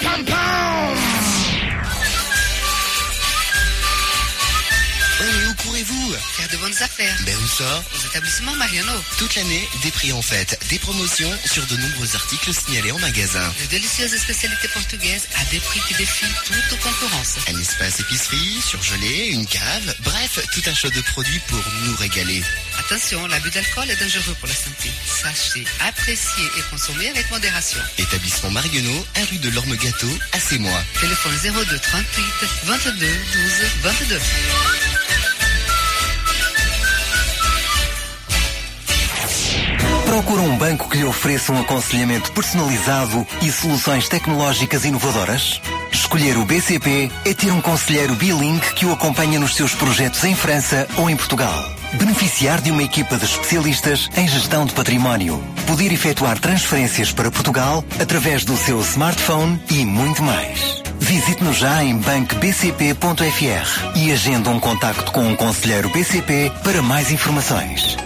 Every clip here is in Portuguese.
Où courez-vous? Faire de bonnes affaires. Ben où ça? Aux établissements Mariano. Toute l'année, des prix en fête, des promotions sur de nombreux articles signalés en magasin. De délicieuses spécialités portugaises à des prix qui défient toute concurrence. Un espace épicerie, surgelé, une cave, bref, tout un choix de produits pour nous régaler. Attention, l'abus d'alcool est dangereux pour la santé. Sachez, apprécier et consommer avec modération. Établissement Marionneau, 1 rue de l'Orme-Gâteau, à Sémois. Téléphone 02 38 22 12 22. Procura banco que lhe ofereça aconselhamento personalizado e soluções tecnológicas inovadoras? Escolher o BCP é ter conselheiro bilingue que o acompanha nos seus projetos em França ou em Portugal. Beneficiar de uma equipa de especialistas em gestão de património. Poder efetuar transferências para Portugal através do seu smartphone e muito mais. Visite-nos já em bancobcp.fr e agende contacto com conselheiro BCP para mais informações.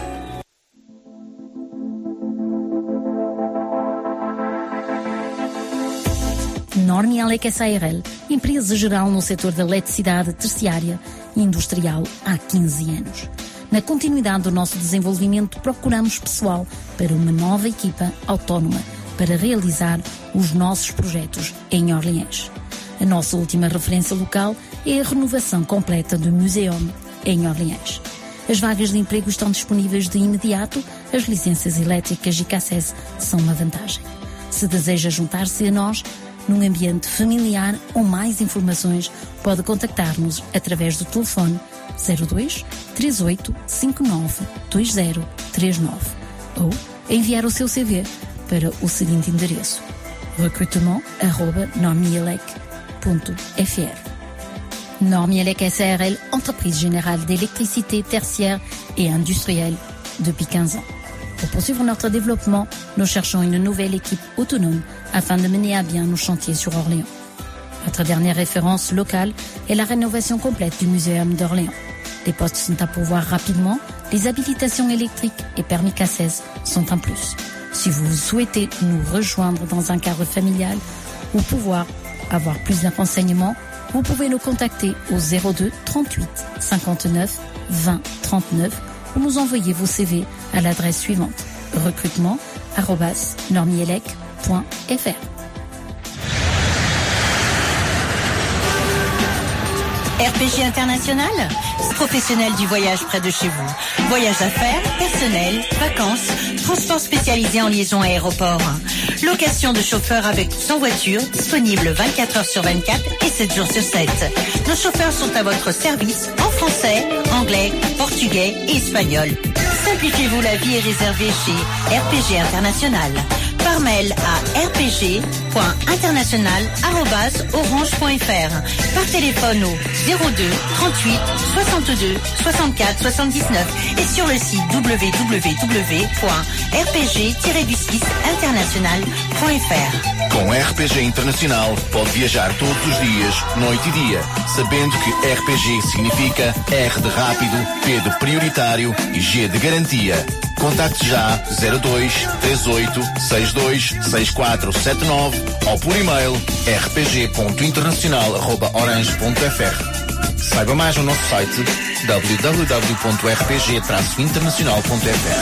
Normielec SARL, empresa geral no setor da eletricidade terciária e industrial há 15 anos. Na continuidade do nosso desenvolvimento, procuramos pessoal para uma nova equipa autónoma para realizar os nossos projetos em Orleans. A nossa última referência local é a renovação completa do Museum em Orleans. As vagas de emprego estão disponíveis de imediato, as licenças elétricas e CACES são uma vantagem. Se deseja juntar-se a nós, num ambiente familiar ou mais informações, pode contactar-nos através do telefone 02 38 59 2039 ou enviar o seu CV para o seguinte endereço: recrutement@normielec.fr. Normielec SARL, entreprise générale d'électricité tertiaire et industrielle depuis 15 ans. Pour poursuivre notre développement, nous cherchons une nouvelle équipe autonome afin de mener à bien nos chantiers sur Orléans. Notre dernière référence locale est la rénovation complète du Muséum d'Orléans. Les postes sont à pourvoir rapidement, les habilitations électriques et permis CACES sont un plus. Si vous souhaitez nous rejoindre dans un cadre familial ou pouvoir avoir plus de renseignements, vous pouvez nous contacter au 02 38 59 20 39 ou nous envoyer vos CV à l'adresse suivante: recrutement@normielec.fr. RPG International, professionnel du voyage près de chez vous. Voyage d'affaires, personnel, vacances, transport spécialisé en liaison aéroport. Location de chauffeurs avec sans voiture, disponible 24 heures sur 24 et 7 jours sur 7. Nos chauffeurs sont à votre service en français, anglais, portugais et espagnol. Simplifiez-vous la vie et réservez chez RPG International. Par mail à rpg.international@orange.fr. Par téléphone au 02 38 62 64 79 et sur le site www.rpg-international.fr. Com RPG Internacional pode viajar todos os dias, noite e dia, sabendo que RPG significa R de rápido, P de prioritário e G de garantia. Contacte já 02 38 62 6479 ou por e-mail rpg.internacional@orange.fr. Saiba mais no nosso site www.rpg-internacional.fr.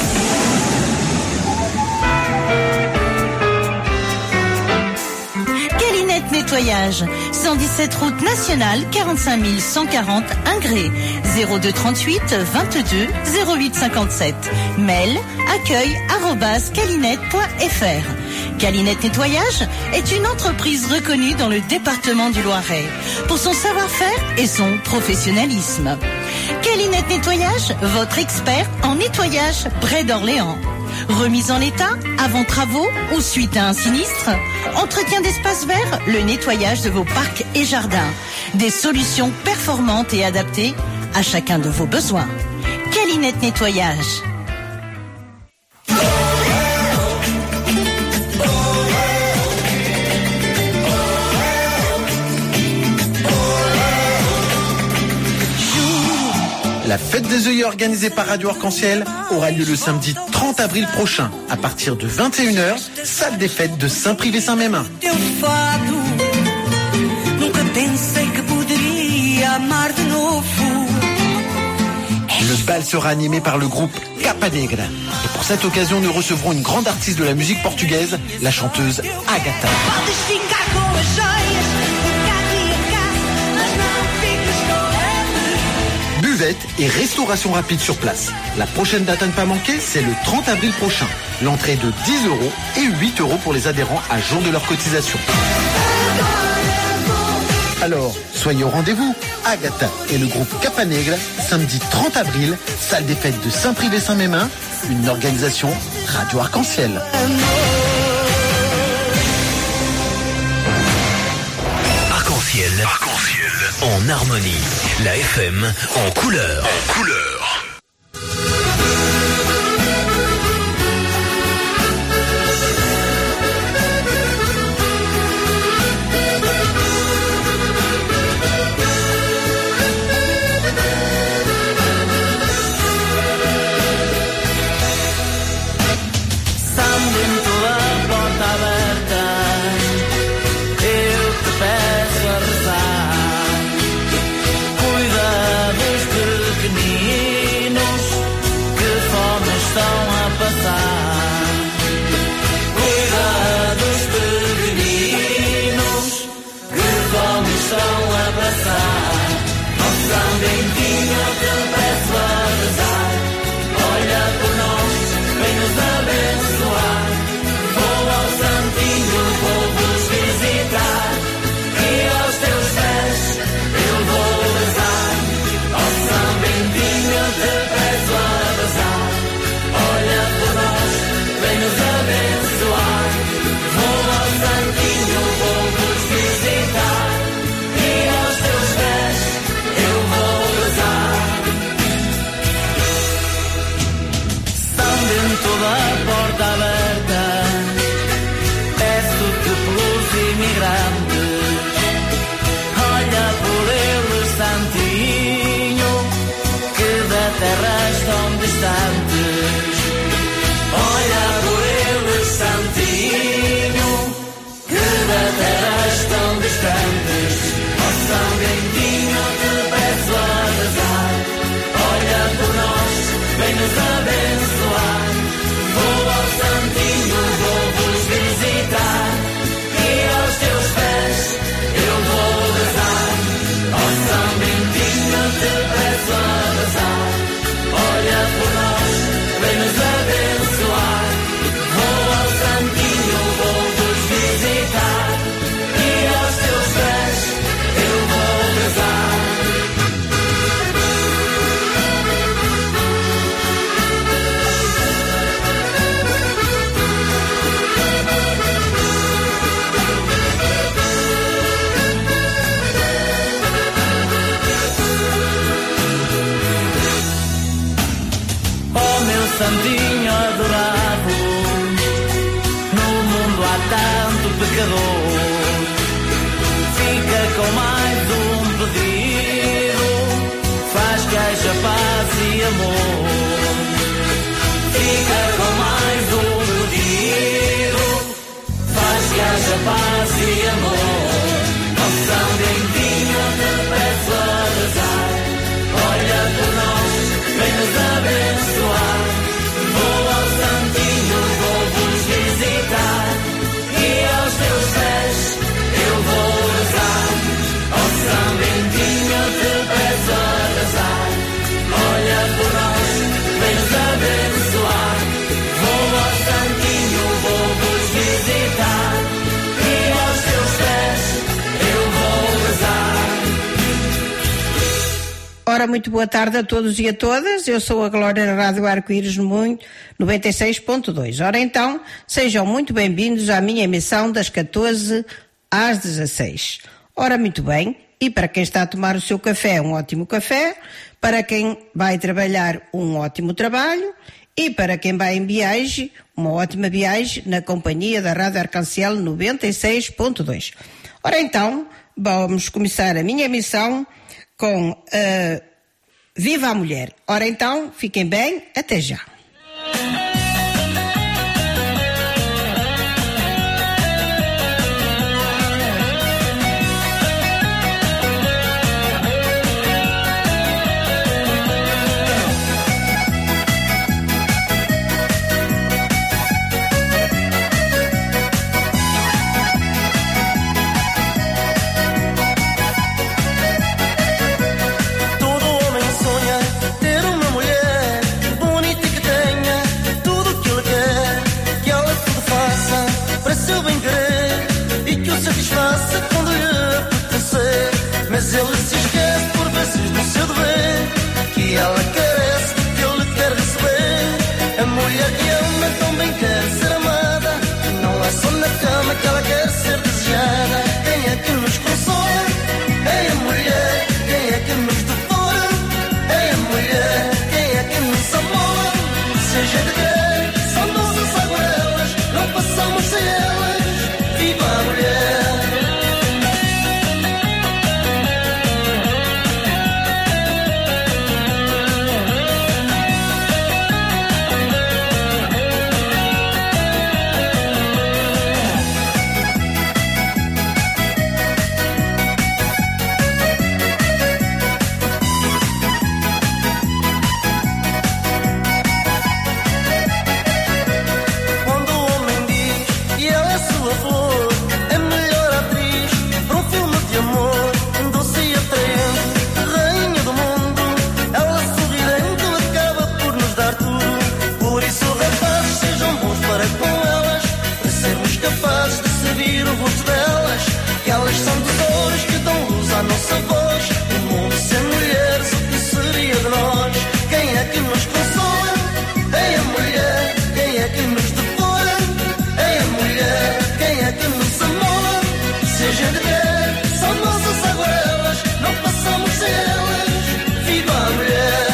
Nettoyage, 117 route nationale, 45 140 Ingré, 02 38 22 08 57. Mail accueil@calinette.fr. Calinette Nettoyage est une entreprise reconnue dans le département du Loiret pour son savoir-faire et son professionnalisme. Calinette Nettoyage, votre expert en nettoyage près d'Orléans. Remise en état, avant travaux ou suite à un sinistre, entretien d'espaces verts, le nettoyage de vos parcs et jardins. Des solutions performantes et adaptées à chacun de vos besoins. Calinette Nettoyage. La fête des œillets organisée par Radio Arc-en-Ciel aura lieu le samedi 30 avril prochain à partir de 21h, salle des fêtes de Saint-Privé-Saint-Mémin. Le bal sera animé par le groupe Capa Negra. Et pour cette occasion, nous recevrons une grande artiste de la musique portugaise, la chanteuse Agatha. Buvette et restauration rapide sur place. La prochaine date à ne pas manquer, c'est le 30 avril prochain. L'entrée est de 10 € et 8 € pour les adhérents à jour de leur cotisation. Alors, soyez au rendez-vous. Agatha et le groupe Capa Negra, samedi 30 avril, salle des fêtes de Saint-Privé-Saint-Mémin, une organisation Radio Arc-en-Ciel. Arc-en-Ciel. En harmonie. La FM en couleur. Santinho adorado, no mundo há tanto pecador. Fica com mais um pedido, faz que haja paz e amor. Fica com mais um pedido, faz que haja paz e amor. Ó São Bentinho, te peço a rezar, olha por nós, vem nos abençoar. Vou ao Santinho, vou-vos visitar, e aos teus pés eu vou rezar. Ó São Bentinho, te peço a rezar, olha por nós, vem nos abençoar. Vou ao Santinho, vou-vos visitar, e aos teus pés eu vou rezar. Ora, muito boa tarde a todos e a todas. Eu sou a Glória na Rádio Arco-Íris no Mundo, 96.2. Ora então, sejam muito bem-vindos à minha emissão das 14 às 16. Ora, muito bem, e para quem está a tomar o seu café, um ótimo café, para quem vai trabalhar, um ótimo trabalho, e para quem vai em viagem, uma ótima viagem na companhia da Rádio Arc-en-Ciel 96.2. Ora então, vamos começar a minha emissão com Viva a Mulher. Ora então, fiquem bem, até já. o satisfaça quando lhe apetecer. Mas ele se esquece por vezes do seu dever, que ela carece do que ele quer receber. A mulher que ama também quer ser amada, não é só na cama que ela quer ser desejada. Quem é que nos consola? É a mulher. Quem é que nos devora? É a mulher. Quem é que nos amora? Seja de quem, são nossas aguarelas, não passamos sem elas. Viva a mulher! Elas são tesouros que dão luz à nossa voz. O mundo sem mulheres, o que seria de nós? Quem é que nos consola? É a mulher. Quem é que nos devora? É a mulher. Quem é que nos amora? Seja de quem, são nossas aguarelas, não passamos sem elas. Viva a mulher!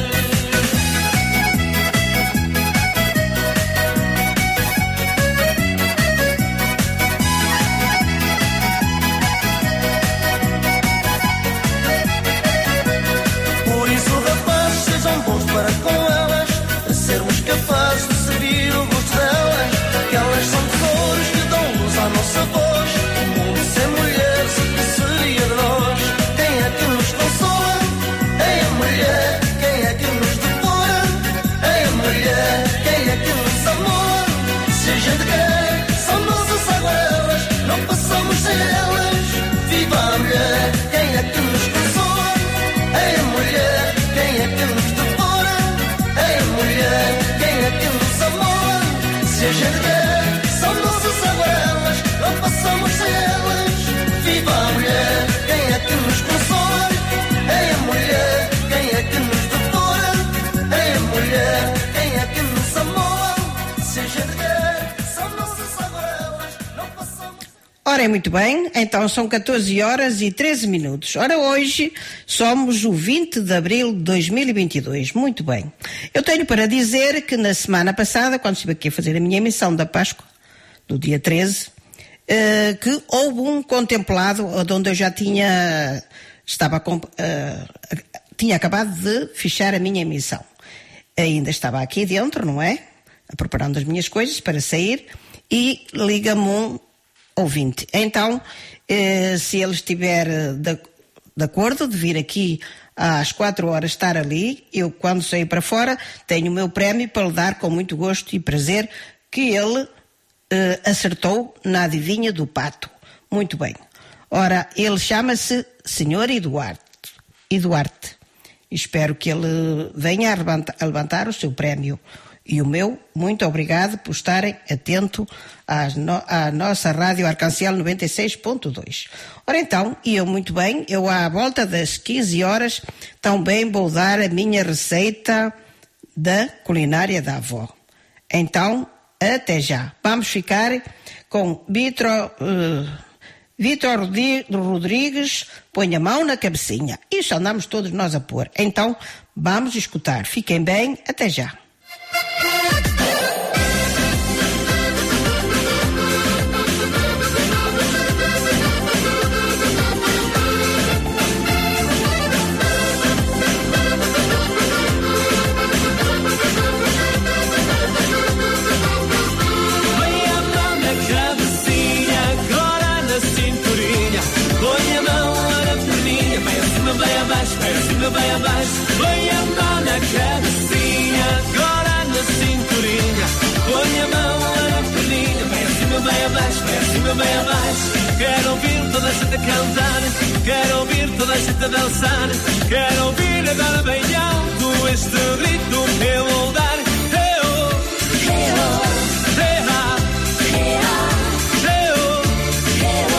Para com elas, para sermos capazes de seguir o gosto delas. Que elas são tesouros que dão luz à nossa voz. O mundo sem mulheres, o que seria de nós? Quem é que nos consola? É a mulher. Quem é que nos devora? É a mulher. Quem é que nos amora? Seja de quem, são nossas aguarelas, não passamos sem elas. Viva a mulher. Quem é que nos consola? É a mulher. Quem é que nos devora? É a mulher. Quem é que nos amora? Seja de quem, são nossas aguarelas, não passamos sem elas. Viva a mulher. Quem é que nos consola? É a mulher. Quem é que nos devora? É a mulher. Quem é que nos amora? Seja de quem, são nossas aguarelas, não passamos. Ora, muito bem, então são 14 horas e 13 minutos. Ora, hoje somos o 20 de abril de 2022. Muito bem. Eu tenho para dizer que na semana passada, quando estive aqui a fazer a minha emissão da Páscoa, do dia 13, que houve um contemplado onde eu já tinha acabado de fechar a minha emissão. Ainda estava aqui dentro, não é? Preparando as minhas coisas para sair, e liga-me um ouvinte. Então, se ele estiver de acordo de vir aqui às 4 horas estar ali, eu, quando sair para fora, tenho o meu prémio para lhe dar com muito gosto e prazer, que ele acertou na adivinha do pato. Muito bem. Ora, ele chama-se Sr. Eduardo. Espero que ele venha a levantar o seu prémio. E o meu, muito obrigado por estarem atentos à nossa Rádio Arcanciel 96.2. Ora então, muito bem, eu à volta das 15 horas também vou dar a minha receita da culinária da avó. Então, até já. Vamos ficar com Vitor Rodrigues, põe a mão na cabecinha. Isso andamos todos nós a pôr. Então, vamos escutar. Fiquem bem, até já. Bem abaixo, põe a mão na cabecinha, agora na cinturinha, põe a mão na perninha, bem acima, bem abaixo, bem acima, bem abaixo. Quero ouvir toda a gente a cantar, quero ouvir toda a gente a dançar, quero ouvir agora bem alto este ritmo que eu vou dar. Hey-oh, hey-oh, hey-oh, hey-oh, hey-oh, hey-oh.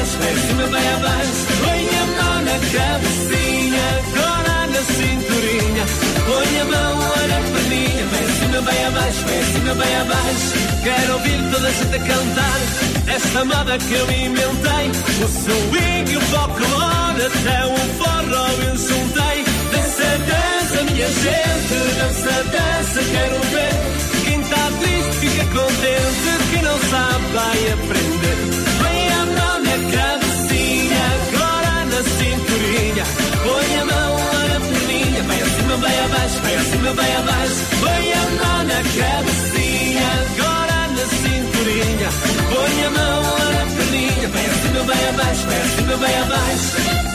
abaixo, vai acima, vai abaixo. Põe a mão na cabecinha, agora na cinturinha. Põe a mão lá na perninha, vai acima, vai abaixo, vai acima, vai abaixo. Quero ouvir toda a gente a cantar esta moda que eu inventei. O swing, o folclore, até o forró eu juntei. Dança, dança, minha gente, dança, dança, quero ver. Quem está triste fica contente, quem não sabe vai aprender. Põe a mão na cabecinha, agora na cinturinha. Põe a mão lá na perninha, vai acima, vai abaixo, vai acima, vai abaixo. Põe a mão na cabecinha, agora na cinturinha. Põe a mão lá na perninha, vai acima, vai abaixo, vai acima, vai abaixo.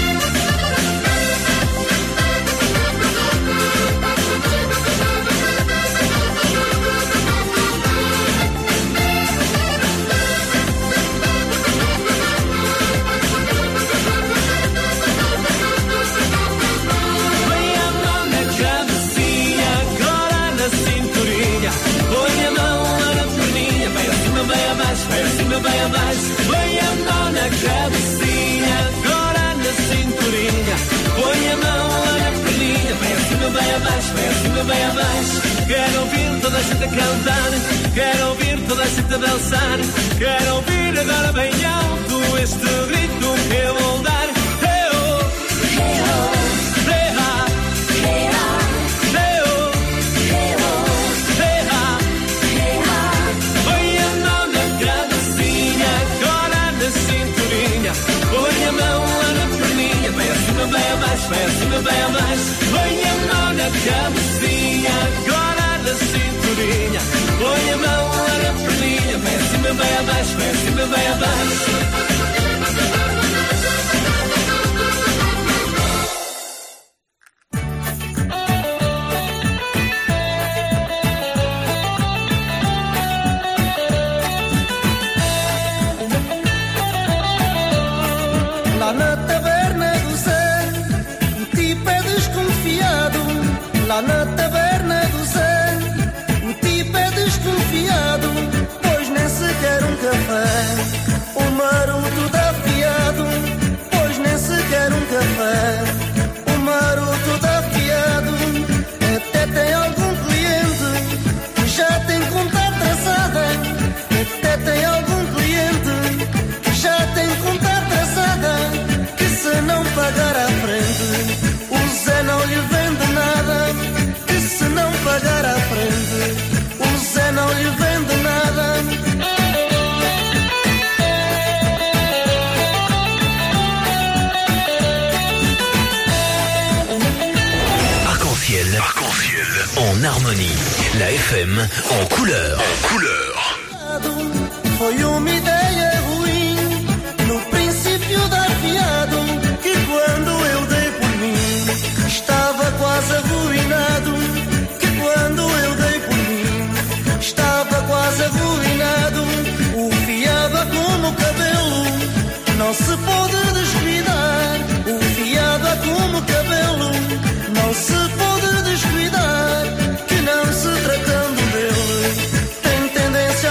Vai acima, vai abaixo, põe a mão na cabecinha, agora na cinturinha. Põe a mão lá na perninha, vai acima, vai abaixo, vai acima, vai abaixo. Quero ouvir toda a gente a cantar, quero ouvir toda a gente a dançar. Quero ouvir agora bem alto este grito que eu vou dar. Vai abaixo, vai acima, vai abaixo. Põe a mão na cabecinha, agora na cinturinha. Põe a mão lá na perninha, vai acima, vai abaixo, vai acima, vai abaixo. Lá na taverna do Zé, o tipo é desconfiado. Lá na taverna do Zé, o tipo é desconfiado, pois nem sequer um café o maroto dá fiado, pois nem sequer um café o maroto dá fiado. Até tem algum cliente que já tem conta traçada, até tem algum cliente que já tem conta traçada, que se não pagar à frente o Zé não lhe vende nada, que se não pagar à frente o Zé não lhe vende nada. Arc-en-ciel, en harmonie. La FM en couleur. En couleur. Foi uma ideia ruim, no princípio dar fiado, que quando eu dei por mim, estava quase arruinado, que quando eu dei por mim, estava quase arruinado. O fiava como cabelo, não se pode descuidar. O fiava como cabelo, não se pode descuidar, que não se tratando dele, tem tendência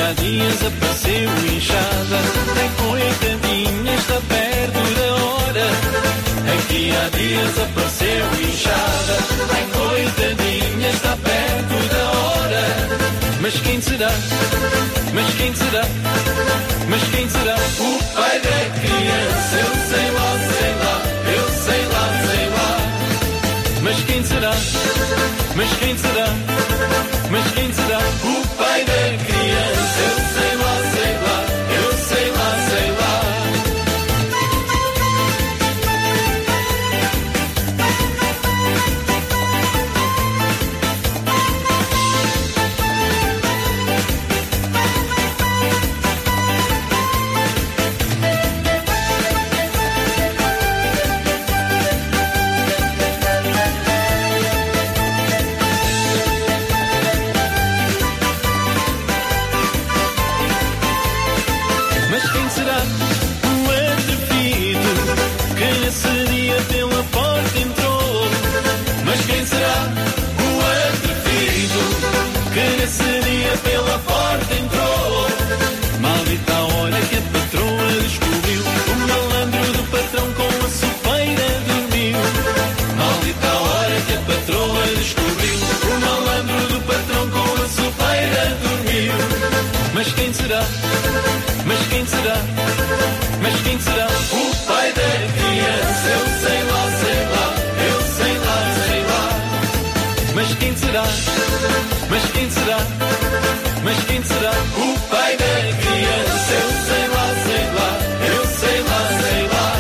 há dias apareceu inchada, tem coitadinha, está perto da hora. Aqui há dias apareceu inchada, tem coitadinha, está perto da hora. Mas quem será? Mas quem será? Mas quem será? O pai da criança, eu sei lá, sei lá, eu sei lá, sei lá. Mas quem será? Mas quem será? Mas quem será? O pai da criança, eu sei lá, sei lá, eu sei lá, sei lá. Pela porta entrou. Maldita a hora que a patroa descobriu, o malandro do patrão com a sopeira dormiu. Maldita a hora que a patroa descobriu, o malandro do patrão com a sopeira dormiu. Mas quem será? Mas quem será? Mas quem será? O pai da criança, eu sei lá, sei lá, eu sei lá, sei lá. Mas quem será? Mas quem será? Mas quem será? O pai da criança, eu sei lá, sei lá, eu sei lá, sei lá.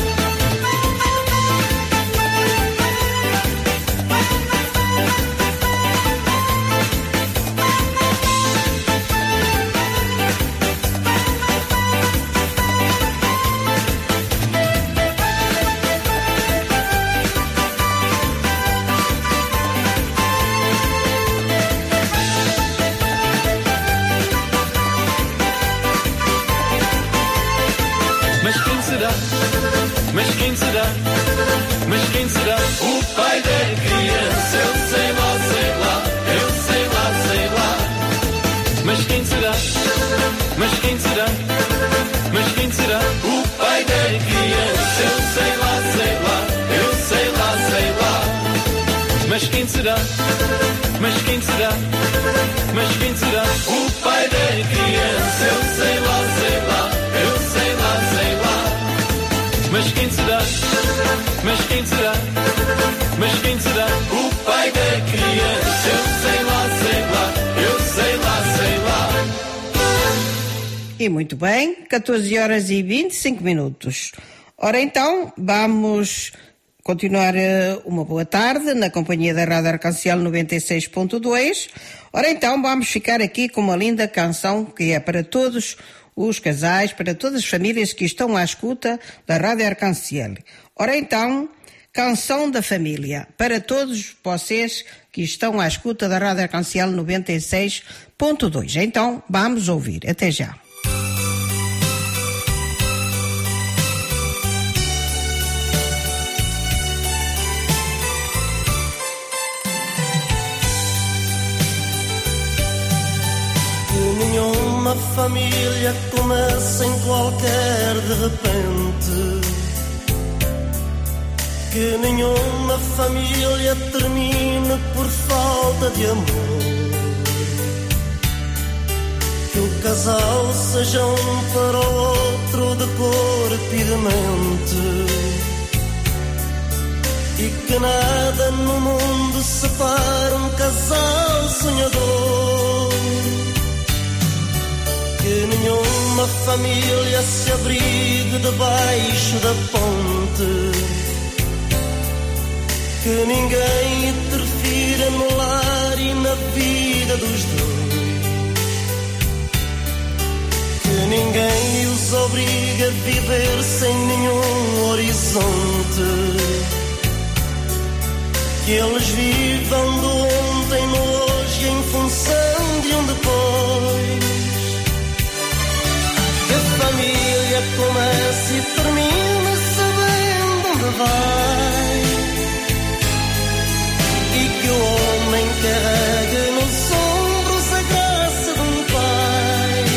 Mas quem será? Mas quem será? O pai da criança, eu sei lá, sei lá, eu sei lá, sei lá. Mas quem será? Mas quem será? Mas quem será? O pai da criança, eu sei lá, sei lá, eu sei lá, sei lá. Mas quem será? Mas quem será? Mas quem será? O pai da criança, eu sei lá, sei lá, eu sei lá, sei lá. Mas quem será? Mas quem será? Mas quem será? O pai da criança, eu sei lá, sei lá, eu sei lá, sei lá. E muito bem, 14 horas e 25 minutos. Ora então, vamos continuar uma boa tarde na companhia da Rádio Arcángel 96.2. Ora então, vamos ficar aqui com uma linda canção que é para todos os casais, para todas as famílias que estão à escuta da Rádio Arcángel. Ora então, Canção da Família, para todos vocês que estão à escuta da Rádio Arcángel 96.2. Então, vamos ouvir. Até já. Nenhuma família começa em qualquer de repente, que nenhuma família termine por falta de amor, que o casal seja um para o outro de corpo e de mente, e que nada no mundo separe um casal sonhador. Que nenhuma família se abrigue debaixo da ponte, que ninguém interfira no lar e na vida dos dois, que ninguém os obrigue a viver sem nenhum horizonte, que eles vivam do ontem no hoje em função de um depois. Que a família comece e termine sabendo onde vai, e que o homem carregue nos ombros a graça de um pai.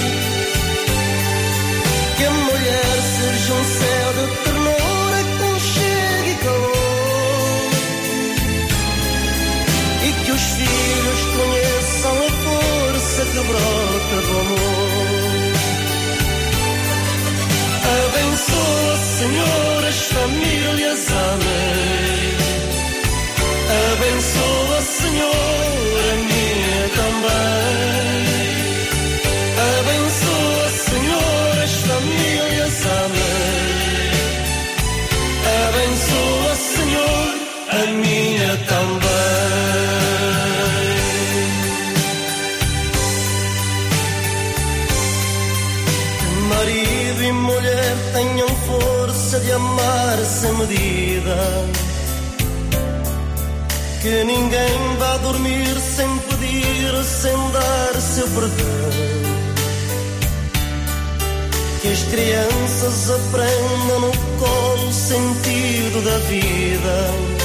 brota do amor. Abençoa, Senhor, as famílias, amém. Abençoa, Senhor, a minha também. Abençoa, Senhor, as famílias, amém. Abençoa, Senhor, a minha também. Que marido e mulher tenham força de amar sem medida. Que ninguém vá dormir sem pedir, sem dar seu perdão. Que as crianças aprendam no colo o sentido da vida.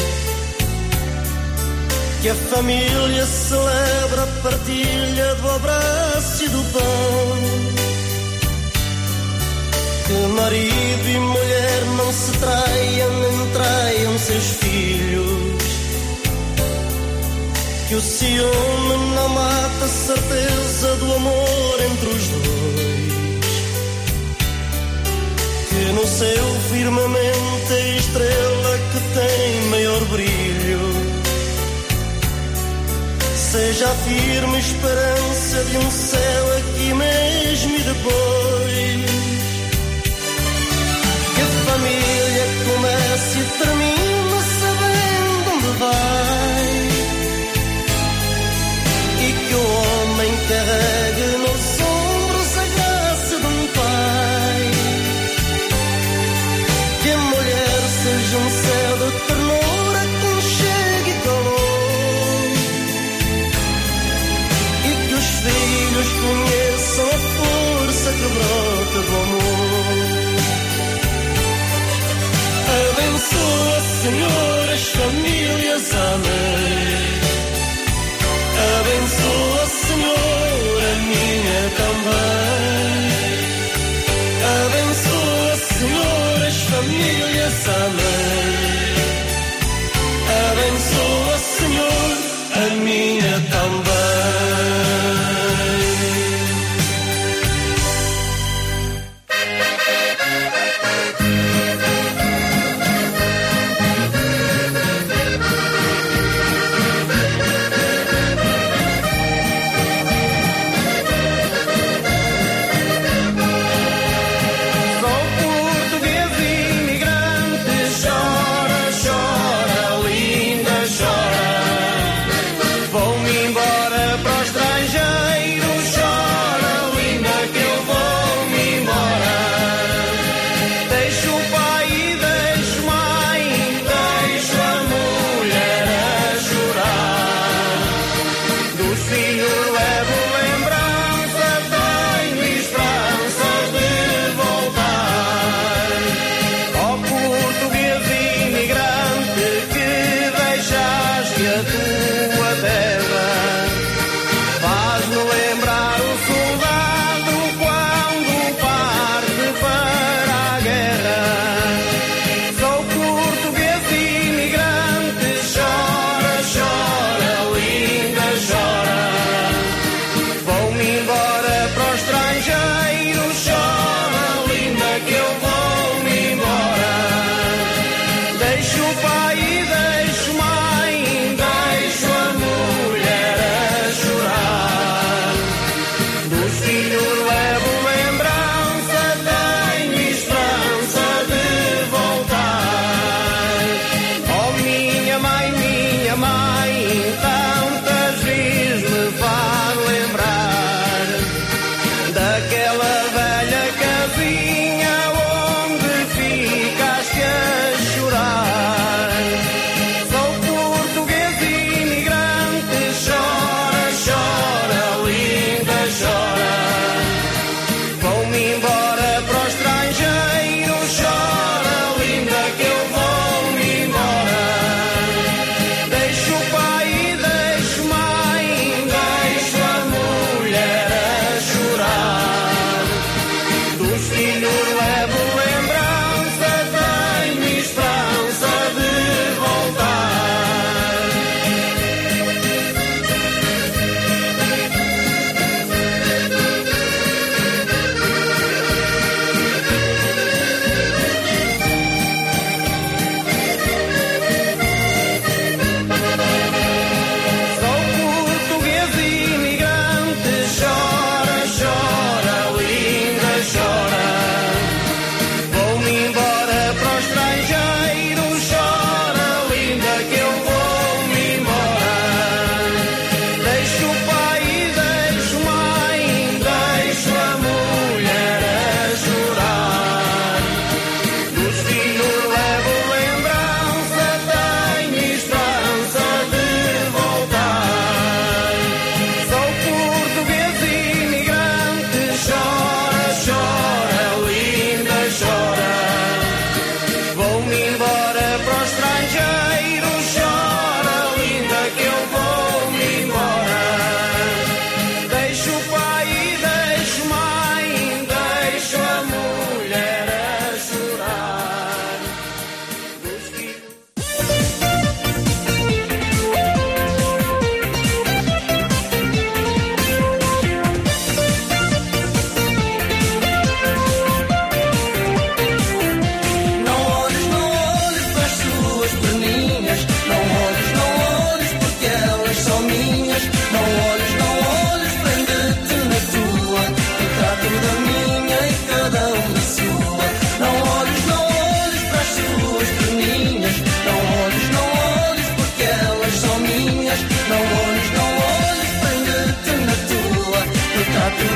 Que a família celebra a partilha do abraço e do pão. Que marido e mulher não se traiam nem traiam seus filhos. Que o ciúme não mata a certeza do amor entre os dois. Que no céu firmamente a estrela que tem maior brilho seja a firme esperança de um céu aqui mesmo e depois. Que a família comece e termine sabendo onde vai. E que o homem carregue nos ombros a graça de um pai. Que a mulher seja um céu de ternura, aconchego e calor. E que os filhos conheçam a força que brota do amor. Abençoa, Senhor, as famílias, amém. Abençoa, Senhor, a minha também. Abençoa, Senhor, as famílias, amém. Abençoa, Senhor, a minha também.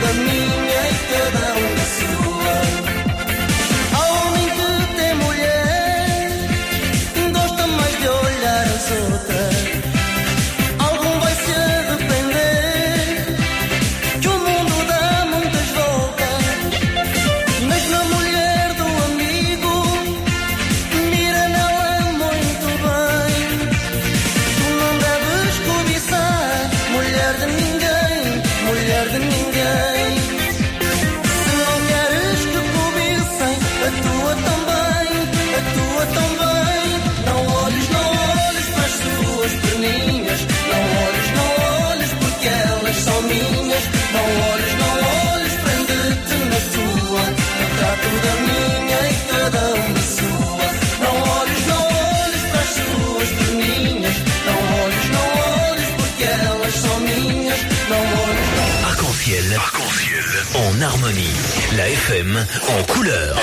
tudo a minha e cada um a sua. Ao homem que tem mulher, gosta mais de olhar as outras. Algum vai se arrepender, que o mundo dá muitas voltas. Mas na mulher do amigo, mira nela muito bem. Tu não deves cobiçar mulher de ninguém, mulher de ninguém. Se não queres que cobicem a tua também, a tua também. Não olhes para as suas perninhas. Não olhes porque elas são minhas. Não olhes, prende-te na tua. Eu trato da minha e cada uma sua. Não olhes para as suas perninhas. Não olhes porque elas são minhas. Não olhes. Arc-en-ciel. En harmonie. La FM en couleur.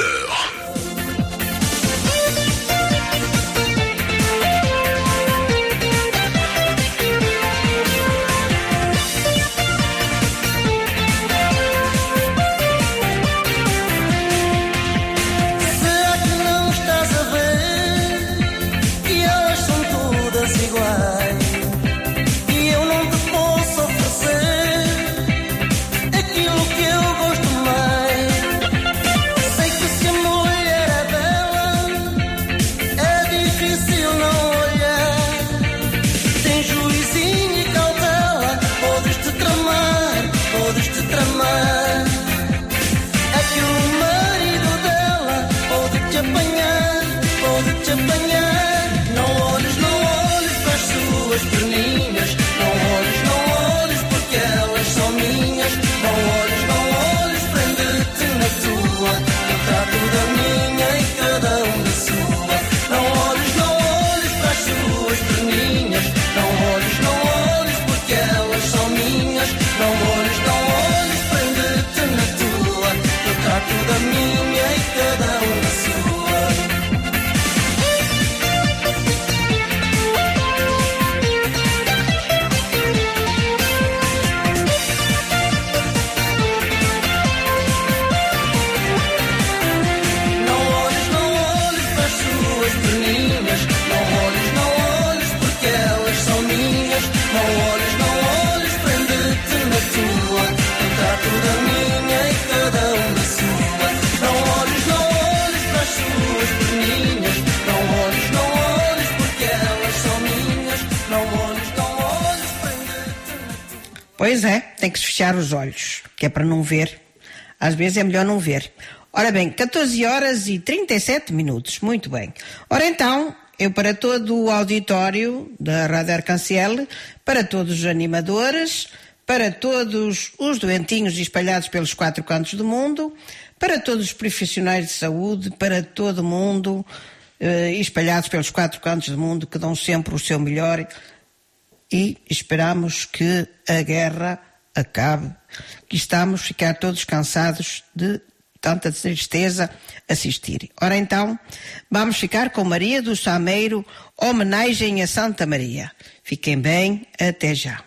Será que não estás a ver que elas são todas iguais? E eu não te posso oferecer aquilo que eu gosto mais. Sei que se a mulher é bela, é difícil não olhar. Tem juizinho e cautela, podes-te tramar. É que o marido dela pode-te apanhar. Não olhes para as suas perninhas. Não olhes porque elas são minhas. Não olhes, prende-te na tua. Eu trato da minha e cada um da sua. Não olhes para as suas perninhas. Não olhes porque elas são minhas. Não olhes, prende-te na tua. Eu trato da minha e cada um da sua. Não olhes para as suas perninhas. Não olhes porque elas são minhas. Não olhes, prende-te na tua. Eu trato da minha e cada um da sua. Não olhes para as suas perninhas. Não olhes porque elas são minhas. Não olhes, prende-te na tua. Pois é, tem que se fechar os olhos, que é para não ver. Às vezes é melhor não ver. Ora bem, 14 horas e 37 minutos. Muito bem. Ora então, eu para todo o auditório da Rádio Arc-en-Ciel, para todos os animadores, para todos os doentinhos espalhados pelos 4 cantos do mundo, para todos os profissionais de saúde, para todo mundo espalhados pelos 4 cantos do mundo, que dão sempre o seu melhor, e esperamos que a guerra acabe, que estamos a ficar todos cansados de tanta tristeza assistir. Ora então, vamos ficar com Maria do Sameiro, homenagem a Santa Maria. Fiquem bem, até já.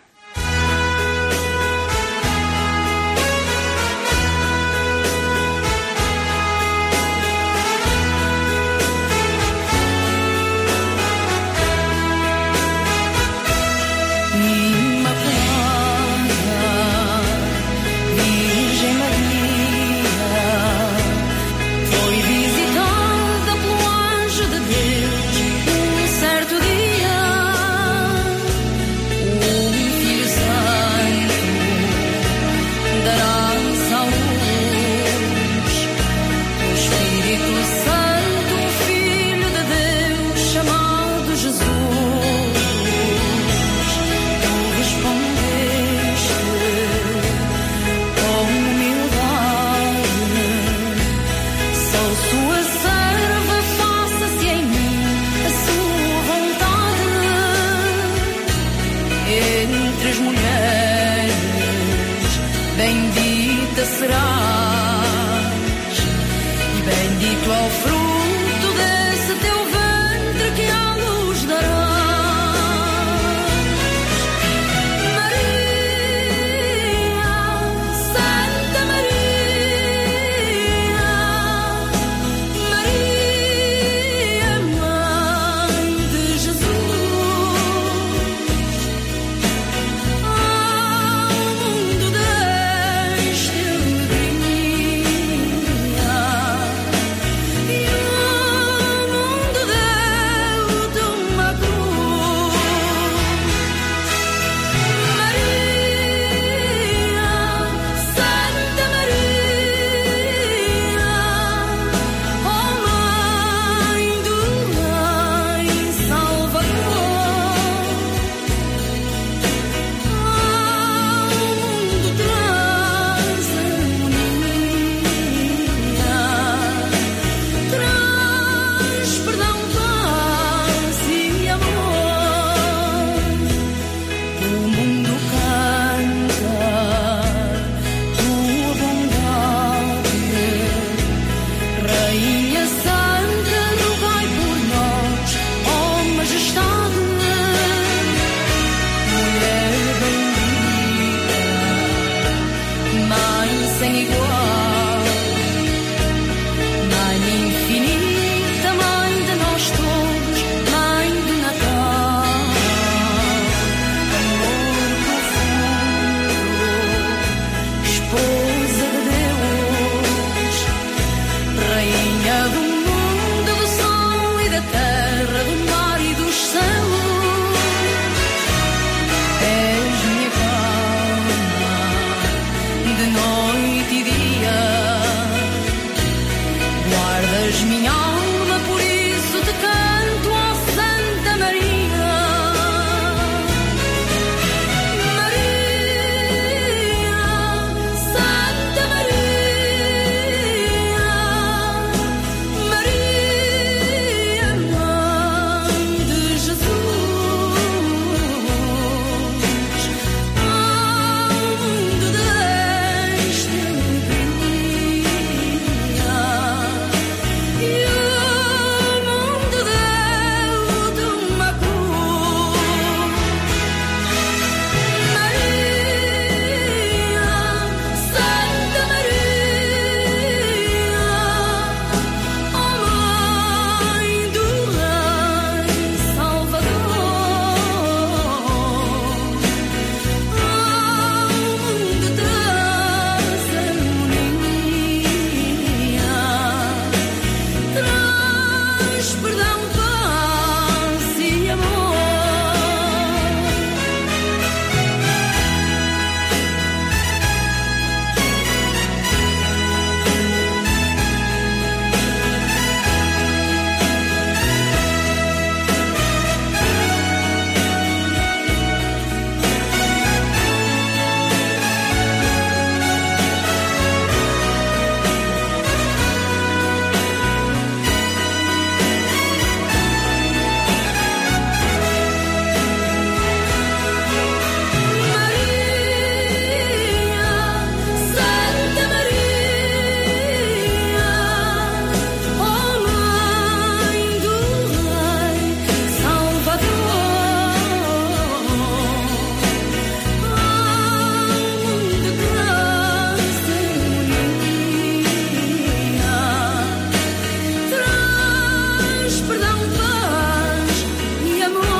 bendita serás, e bendito é o fruto desse teu ventre que à luz darás. Maria, sem igual. Mãe infinita, mãe de nós todos, mãe do Natal. Amor profundo, esposa de Deus, rainha do mundo, do sol e da terra, do mar e dos céus. És minha calma, de noite e dia. Guardas minha alma, por isso te canto, ó Santa Maria. Maria, Santa Maria, Maria, Mãe de Jesus, onde deste alegria e o mundo deu-te uma cruz. Maria, Santa Maria, ó Mãe do Rei Salvador, onde traz harmonia, traz perdão, paz e amor. Maria, Santa Maria, ó Mãe do Rei Salvador, onde traz harmonia, traz perdão, paz e amor.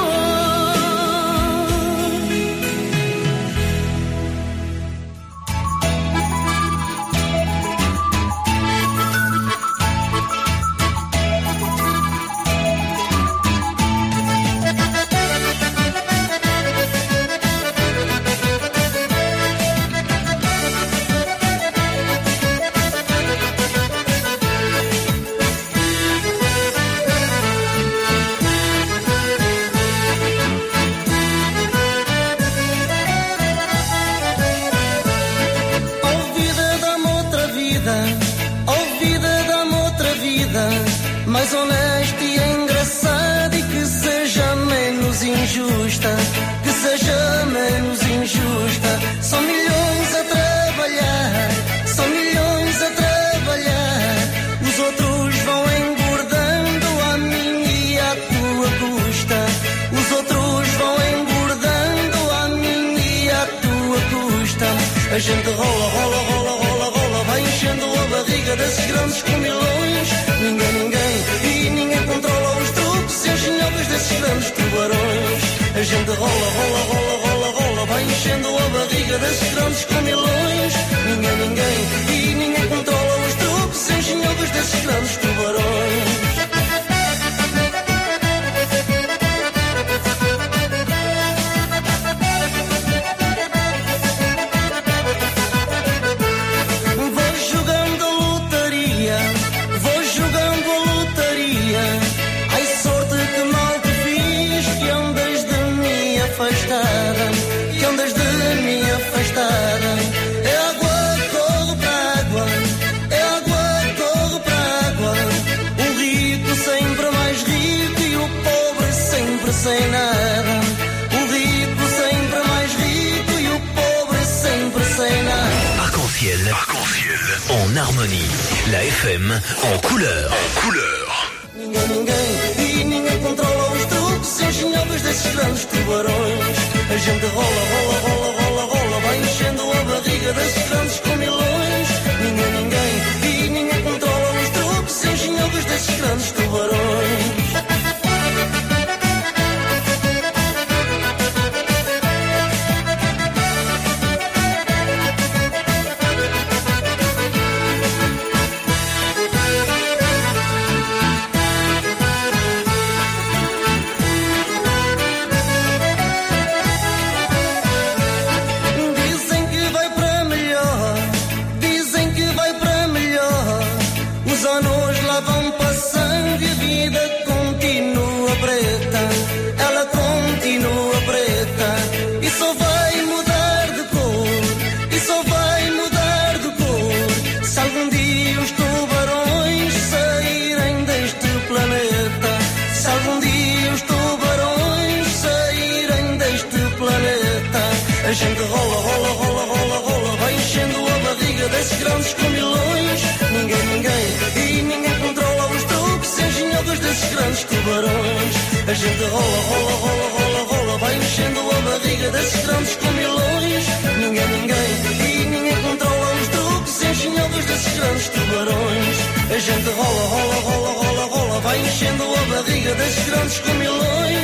Oh vida, dá-me outra vida, oh vida, dá-me outra vida, mais honesta e engraçada e que seja menos injusta, que seja menos injusta. São milhões a trabalhar, são milhões a trabalhar, os outros vão engordando a mim e à tua custa, os outros vão engordando a mim e à tua custa. A gente rola, rola, rola, rola, rola, vai enchendo a barriga desses grandes comilões. Ninguém, e ninguém controla os truques e as chinhogas desses grandes tubarões. A gente rola, rola, rola, rola, rola, vai enchendo a barriga desses grandes comilões. Ninguém, e ninguém controla os truques e as chinhogas desses grandes tubarões. Vou jogando a lotaria, vou jogando a lotaria. Ai sorte que mal te fiz, que andas de mim afastada, que andas de mim afastada. É água que corre para água, é água que corre para água. O rico sempre mais rico e o pobre sempre sem nada. O rico sempre mais rico e o pobre sempre sem nada. Arc-en-ciel. En harmonie. La FM en couleur. Ninguém, e ninguém controla os truques e as chinhogas desses grandes tubarões. A gente rola, rola, rola, rola, rola, vai enchendo a barriga desses grandes comilões. vida continua preta, ela continua preta, e só vai mudar de cor, e só vai mudar de cor, se algum dia os tubarões saírem deste planeta, se algum dia os tubarões saírem deste planeta. A gente rola, rola, rola, rola, rola, vai enchendo a barriga desses grandes comilões. Ninguém controla os truques engenhosos desses grandes tubarões. A gente rola, rola, rola, rola, rola, vai enchendo a barriga desses grandes comilões. Ninguém controla os truques engenhosos desses grandes tubarões. A gente rola, rola, rola, rola, rola, vai enchendo a barriga desses grandes comilões.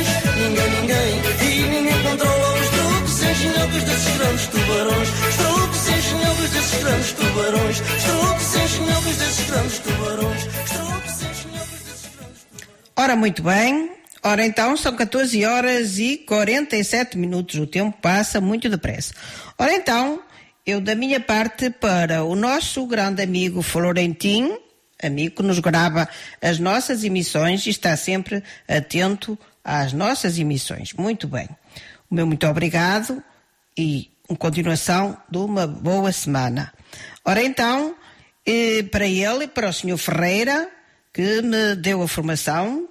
Ninguém controla os truques engenhosos desses grandes tubarões. Os truques engenhosos desses grandes tubarões. Os truques engenhosos desses grandes tubarões. Os truques engenhosos desses grandes tubarões. Ora, muito bem. Ora, então, são 14 horas e 47 minutos. O tempo passa muito depressa. Ora, então, eu da minha parte para o nosso grande amigo Florentino, amigo que nos grava as nossas emissões e está sempre atento às nossas emissões. Muito bem. O meu muito obrigado e uma continuação de uma boa semana. Ora, então, para ele e para o Sr. Ferreira, que me deu a formação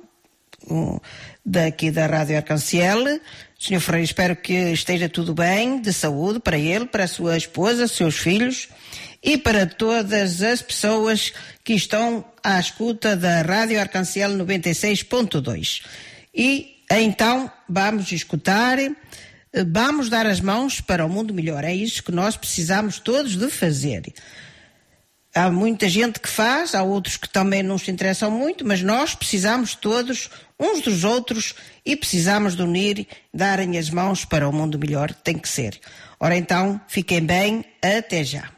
daqui da Rádio Arcanciel. Sr. Ferreira, espero que esteja tudo bem, de saúde, para ele, para a sua esposa, seus filhos e para todas as pessoas que estão à escuta da Rádio Arcanciel 96.2. E então vamos escutar, vamos dar as mãos para o mundo melhor. É isso que nós precisamos todos de fazer. Há muita gente que faz, há outros que também não se interessam muito, mas nós precisamos todos uns dos outros e precisamos de unir, darem as mãos para o mundo melhor. Tem que ser. Ora então, fiquem bem, até já.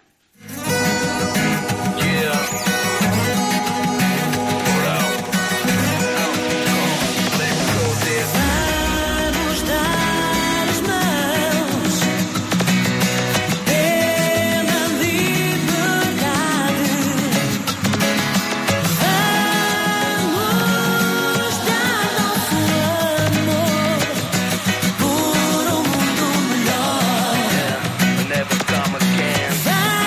Never come again.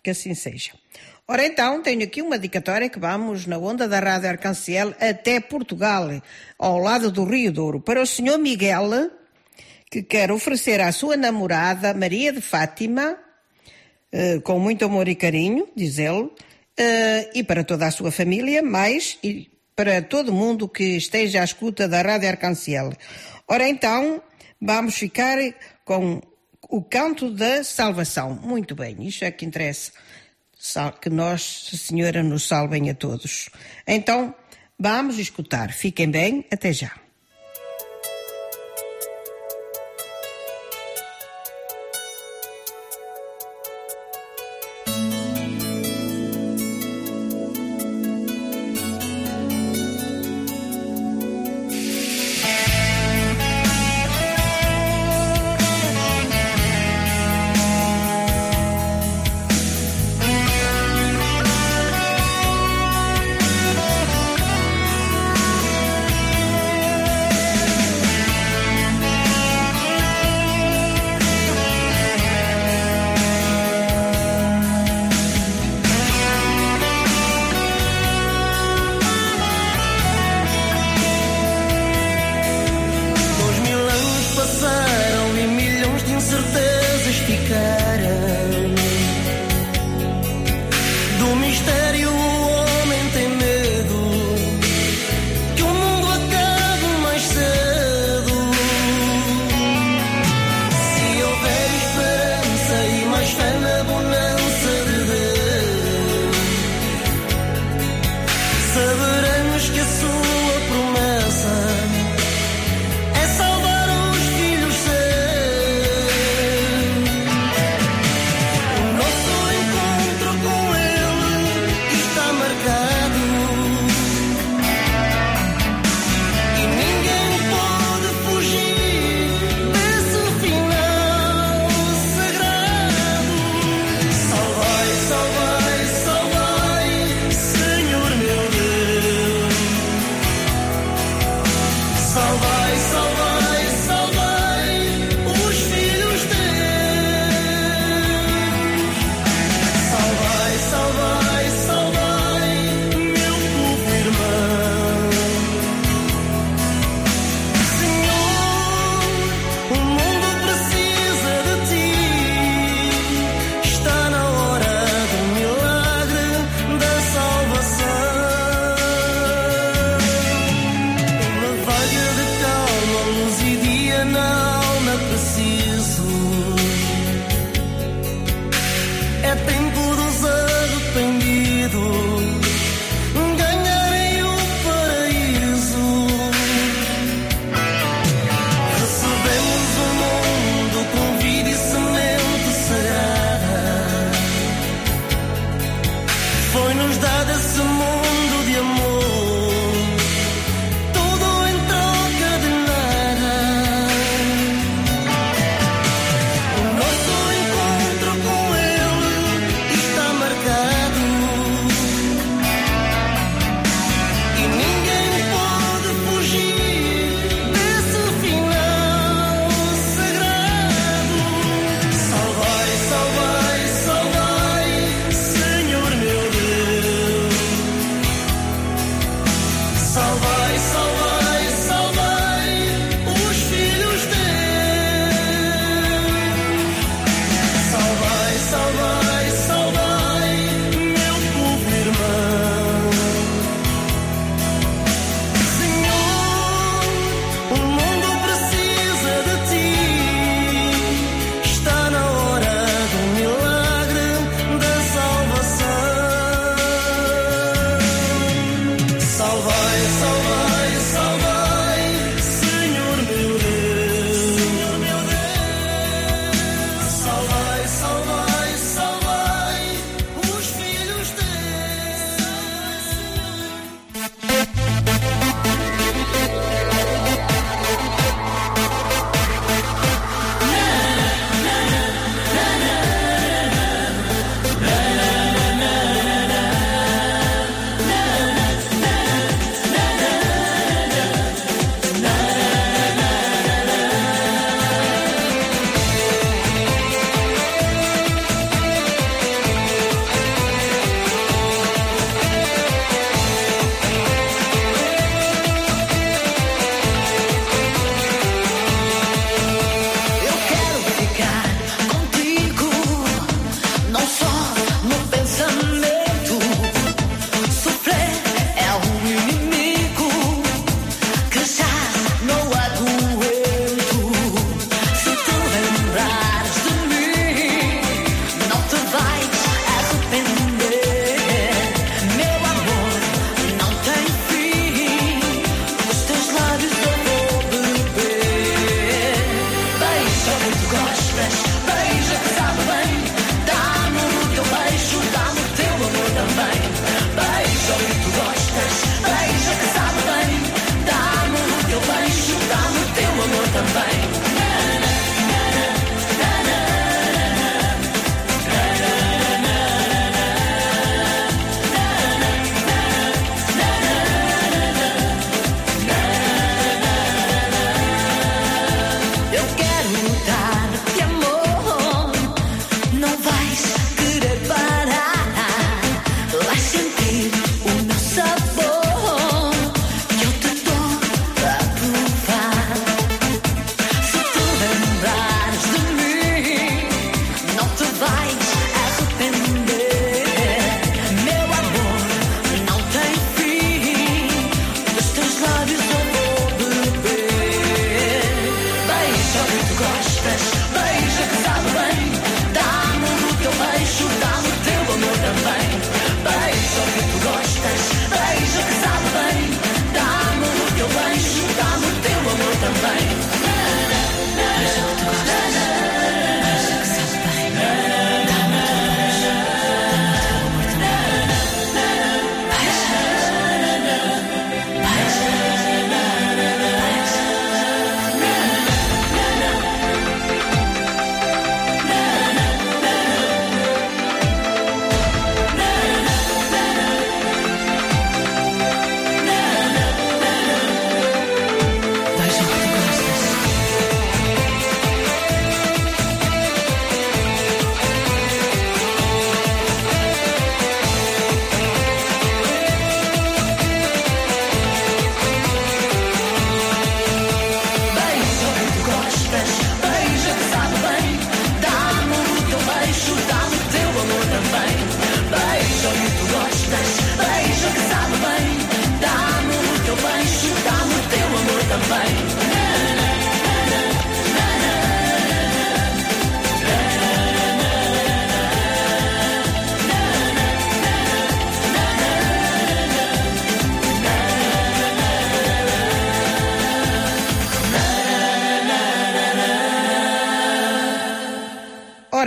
que assim seja. Ora então, tenho aqui uma dedicatória que vamos na onda da Rádio Arcanciel até Portugal, ao lado do Rio Douro, para o Sr. Miguel, que quer oferecer à sua namorada Maria de Fátima, com muito amor e carinho, diz ele, e para toda a sua família, e para todo mundo que esteja à escuta da Rádio Arcanciel. Ora então, vamos ficar com o canto da salvação. Muito bem, isto é que interessa. Que Nossa Senhora nos salvem a todos. Então, vamos escutar. Fiquem bem, até já.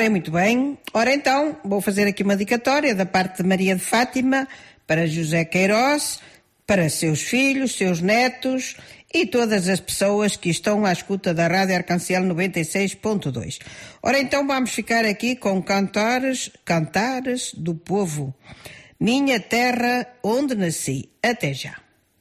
Ora, muito bem. Ora, então, vou fazer aqui uma dedicatória da parte de Maria de Fátima para José Queiroz, para seus filhos, seus netos e todas as pessoas que estão à escuta da Rádio Arcanciel 96.2. Ora, então, vamos ficar aqui com cantares do povo. Minha terra onde nasci. Até já.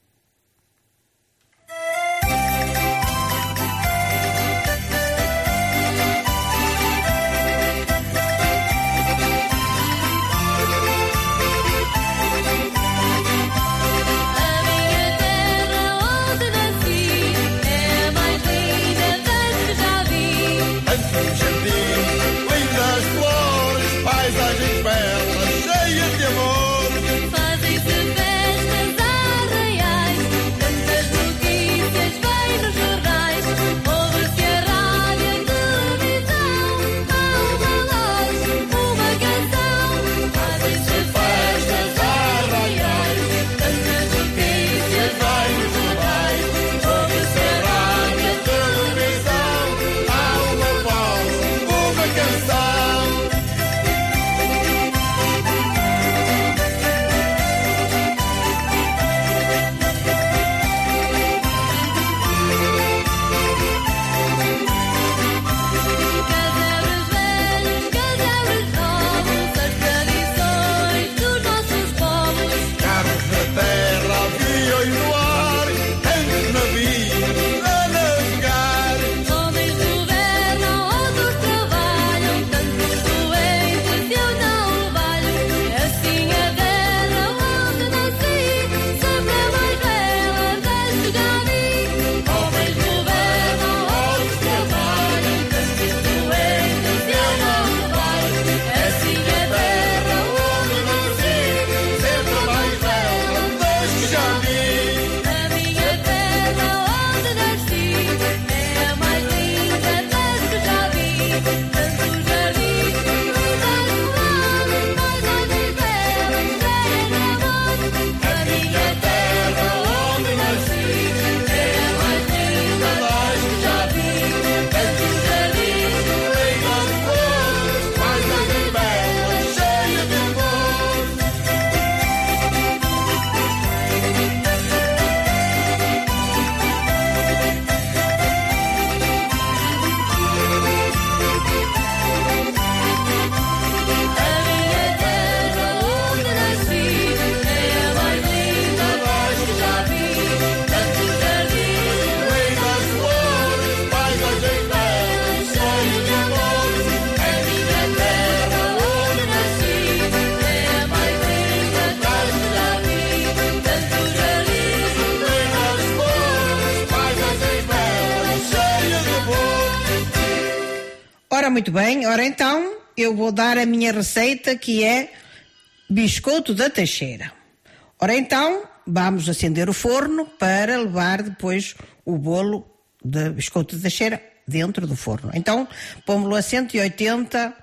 Ora, muito bem. Ora, então, eu vou dar a minha receita, que é biscoito da Teixeira. Ora, então, vamos acender o forno para levar depois o bolo de biscoito da Teixeira dentro do forno. Então, pomos-lo a 180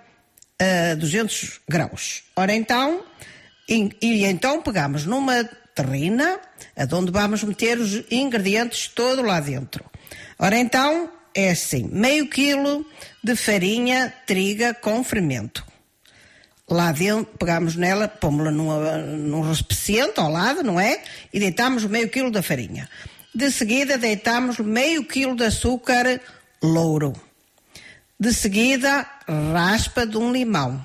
a 200 graus. Ora, então, e então pegamos numa terrina, onde vamos meter os ingredientes todo lá dentro. Ora, então, é assim, meio quilo de farinha triga com fermento. Lá dentro, pegamos nela, pomos-la num recipiente ao lado, não é? E deitamos meio quilo da farinha. De seguida, deitamos meio quilo de açúcar louro. De seguida, raspa de um limão.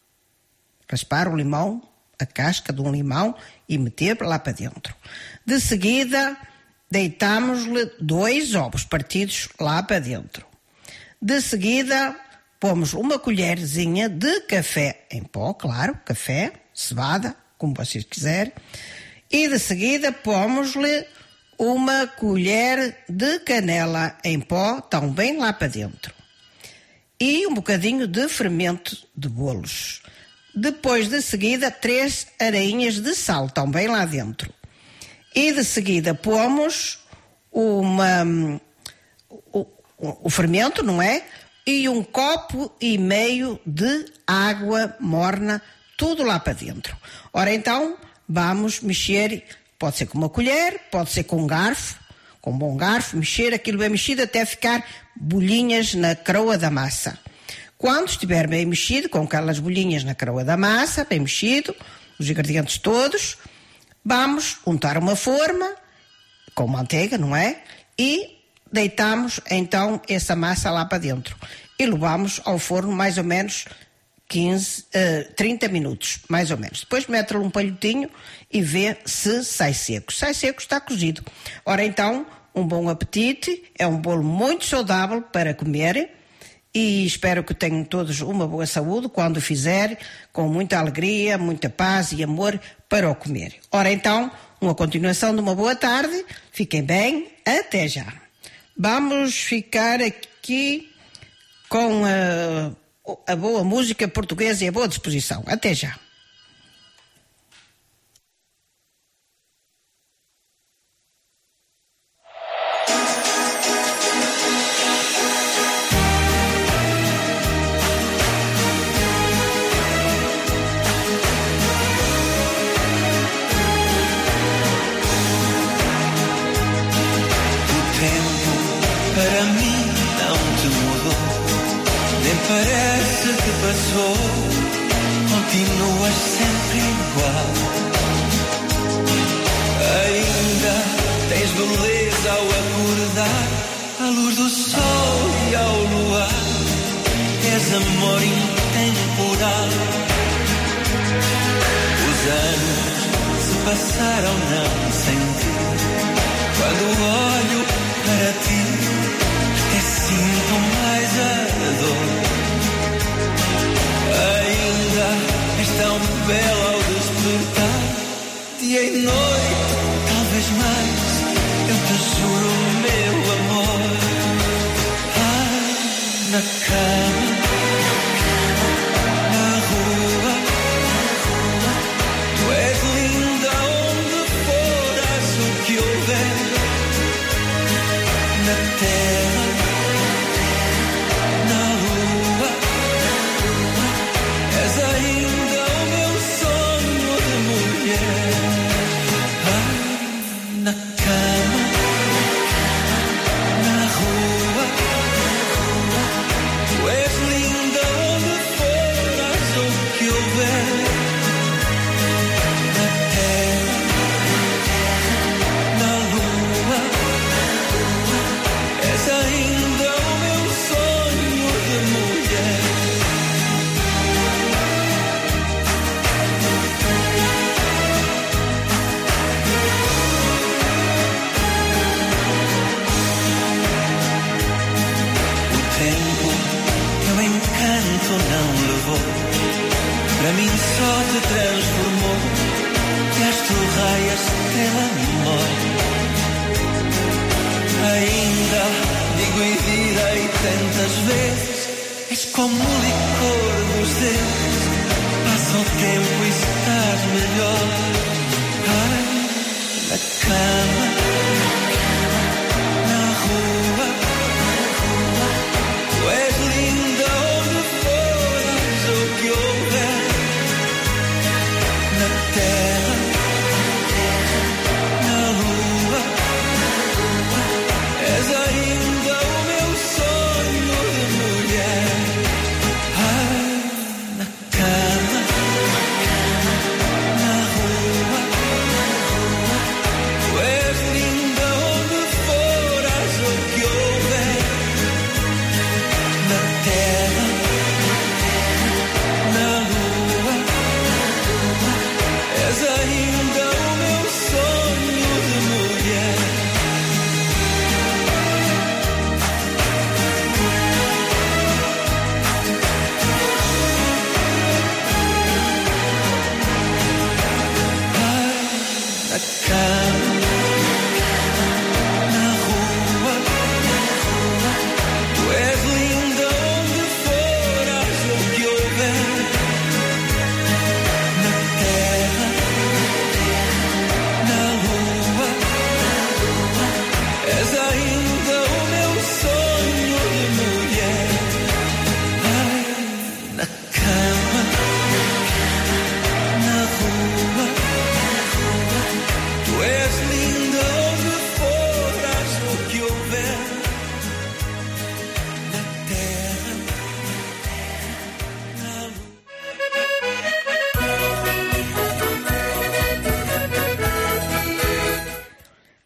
Raspar o limão, a casca de um limão e meter lá para dentro. De seguida, deitamos-lhe 2 ovos partidos lá para dentro. De seguida, pomos uma colherzinha de café em pó, claro, café, cevada, como vocês quiserem. E de seguida, pomos-lhe uma colher de canela em pó, também lá para dentro. E um bocadinho de fermento de bolos. Depois, de seguida, 3 areinhas de sal, também lá dentro. E de seguida pomos o fermento, não é? E 1,5 copo de água morna, tudo lá para dentro. Ora, então, vamos mexer, pode ser com uma colher, pode ser com um garfo, com um bom garfo, mexer aquilo bem mexido até ficar bolhinhas na croa da massa. Quando estiver bem mexido, com aquelas bolinhas na coroa da massa, bem mexido, os ingredientes todos, vamos untar uma forma com manteiga, não é? E deitamos então essa massa lá para dentro e levamos ao forno mais ou menos 30 minutos, mais ou menos. Depois mete-lhe um palhotinho e vê se sai seco. Sai seco, está cozido. Ora então, um bom apetite, é um bolo muito saudável para comer e espero que tenham todos uma boa saúde quando o fizer, com muita alegria, muita paz e amor para o comer. Ora então, uma continuação de uma boa tarde, fiquem bem, até já. Vamos ficar aqui com a boa música portuguesa e a boa disposição. Até já. Para mim não te mudou, nem parece que passou, continuas sempre igual. Ainda tens beleza ao acordar, à luz do sol e ao luar, és amor intemporal. Os anos se passaram não senti, quando olho para ti sinto mais a dor. Ainda és tão bela ao despertar, dia e noite, talvez mais, eu te juro meu amor. Na cama, na rua, tu és linda onde foras o que houver, na terra, ainda o meu sonho de mulher. Na cama, na rua, tu és linda onde foras o que houver, na terra, na lua, és ainda o meu sonho de mulher. Não levou, para mim só te transformou, és tu raia estrela amor. Ainda digo e direi tantas vezes, és como o licor dos dedos, passa o tempo e estás melhor. Ai, na cama, na rua, tu és linda onde foras o que houver, na terra, na lua, és ainda o meu sonho de mulher. Ai, na cama, na rua, tu és linda onde foras o que houver, na terra, na lua, és ainda o meu sonho de mulher. Na cama, na rua, tu és linda onde foras o que houver, na terra, na lua, és ainda o meu sonho de mulher. Ai, na cama, na rua, tu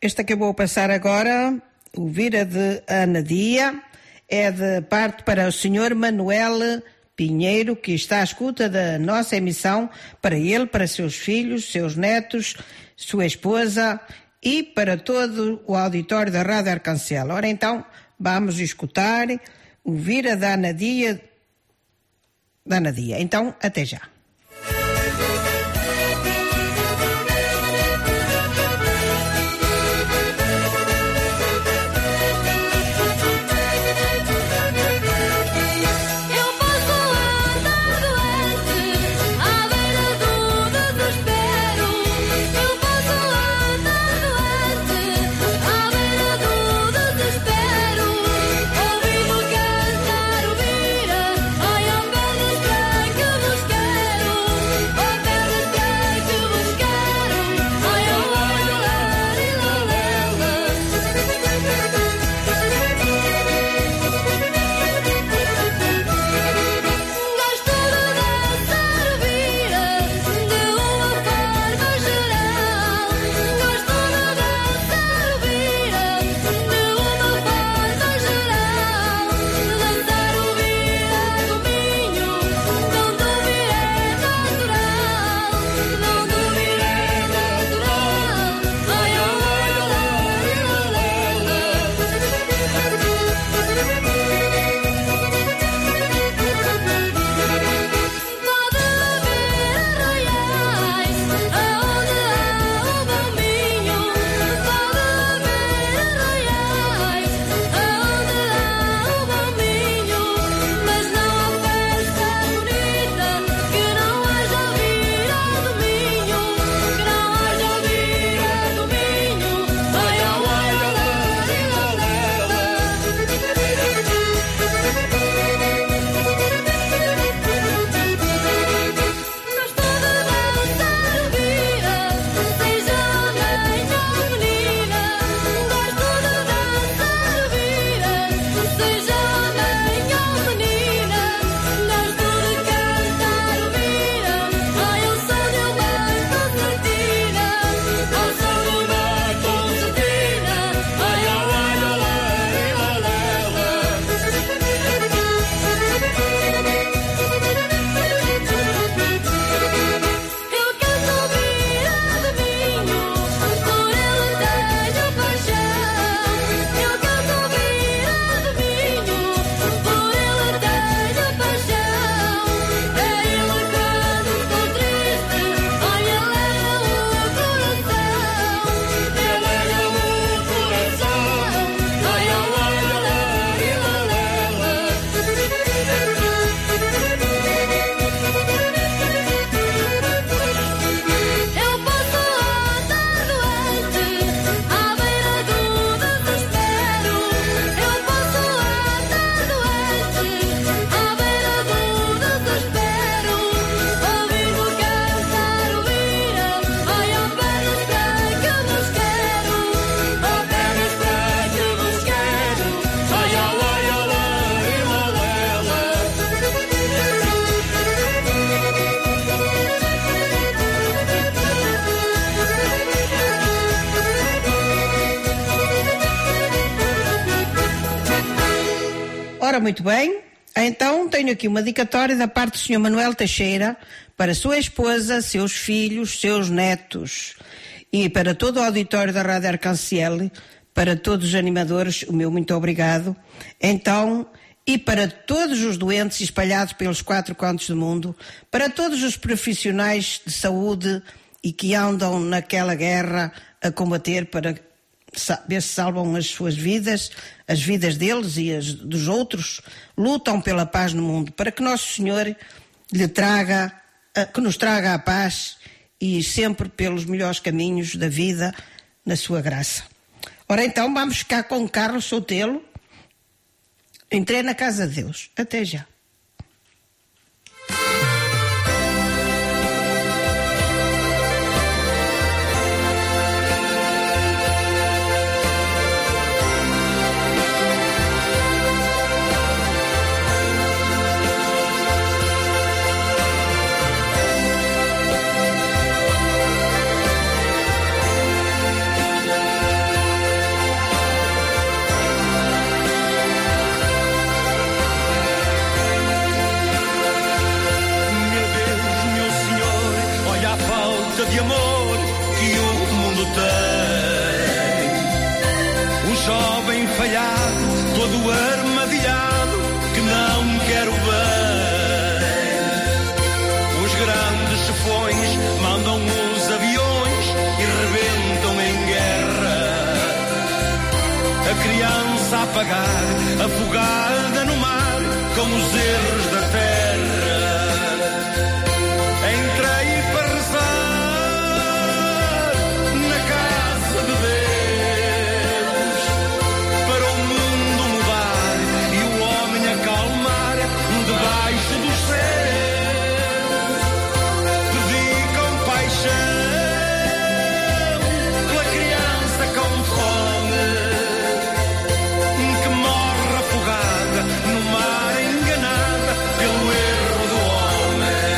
Esta que eu vou passar agora, o Vira de Anadia, é de parte para o Sr. Manuel Pinheiro, que está à escuta da nossa emissão, para ele, para seus filhos, seus netos, sua esposa e para todo o auditório da Rádio Arcancel. Ora então, vamos escutar o Vira da Anadia. Então, até já. Ora, muito bem. Então, tenho aqui uma dedicatória da parte do Sr. Manuel Teixeira para sua esposa, seus filhos, seus netos e para todo o auditório da Rádio Arcanciel, para todos os animadores, o meu muito obrigado. Então, e para todos os doentes espalhados pelos 4 cantos do mundo, para todos os profissionais de saúde e que andam naquela guerra a combater para ver se salvam as suas vidas, as vidas deles e as dos outros, lutam pela paz no mundo, para que Nosso Senhor que nos traga a paz e sempre pelos melhores caminhos da vida, na sua graça. Ora então, vamos ficar com Carlos Sotelo. Entrei na casa de Deus. Até já. jovem falhado, todo armadilhado, que não quero bem. Os grandes chefões mandam os aviões e rebentam em guerra. A criança a pagar, afogada no mar, com os erros da terra. Entrei para rezar na casa de Deus, para o mundo mudar e o homem acalmar debaixo dos céus. Pedi compaixão pela criança com fome, que morre afogada no mar, enganada pelo erro do homem.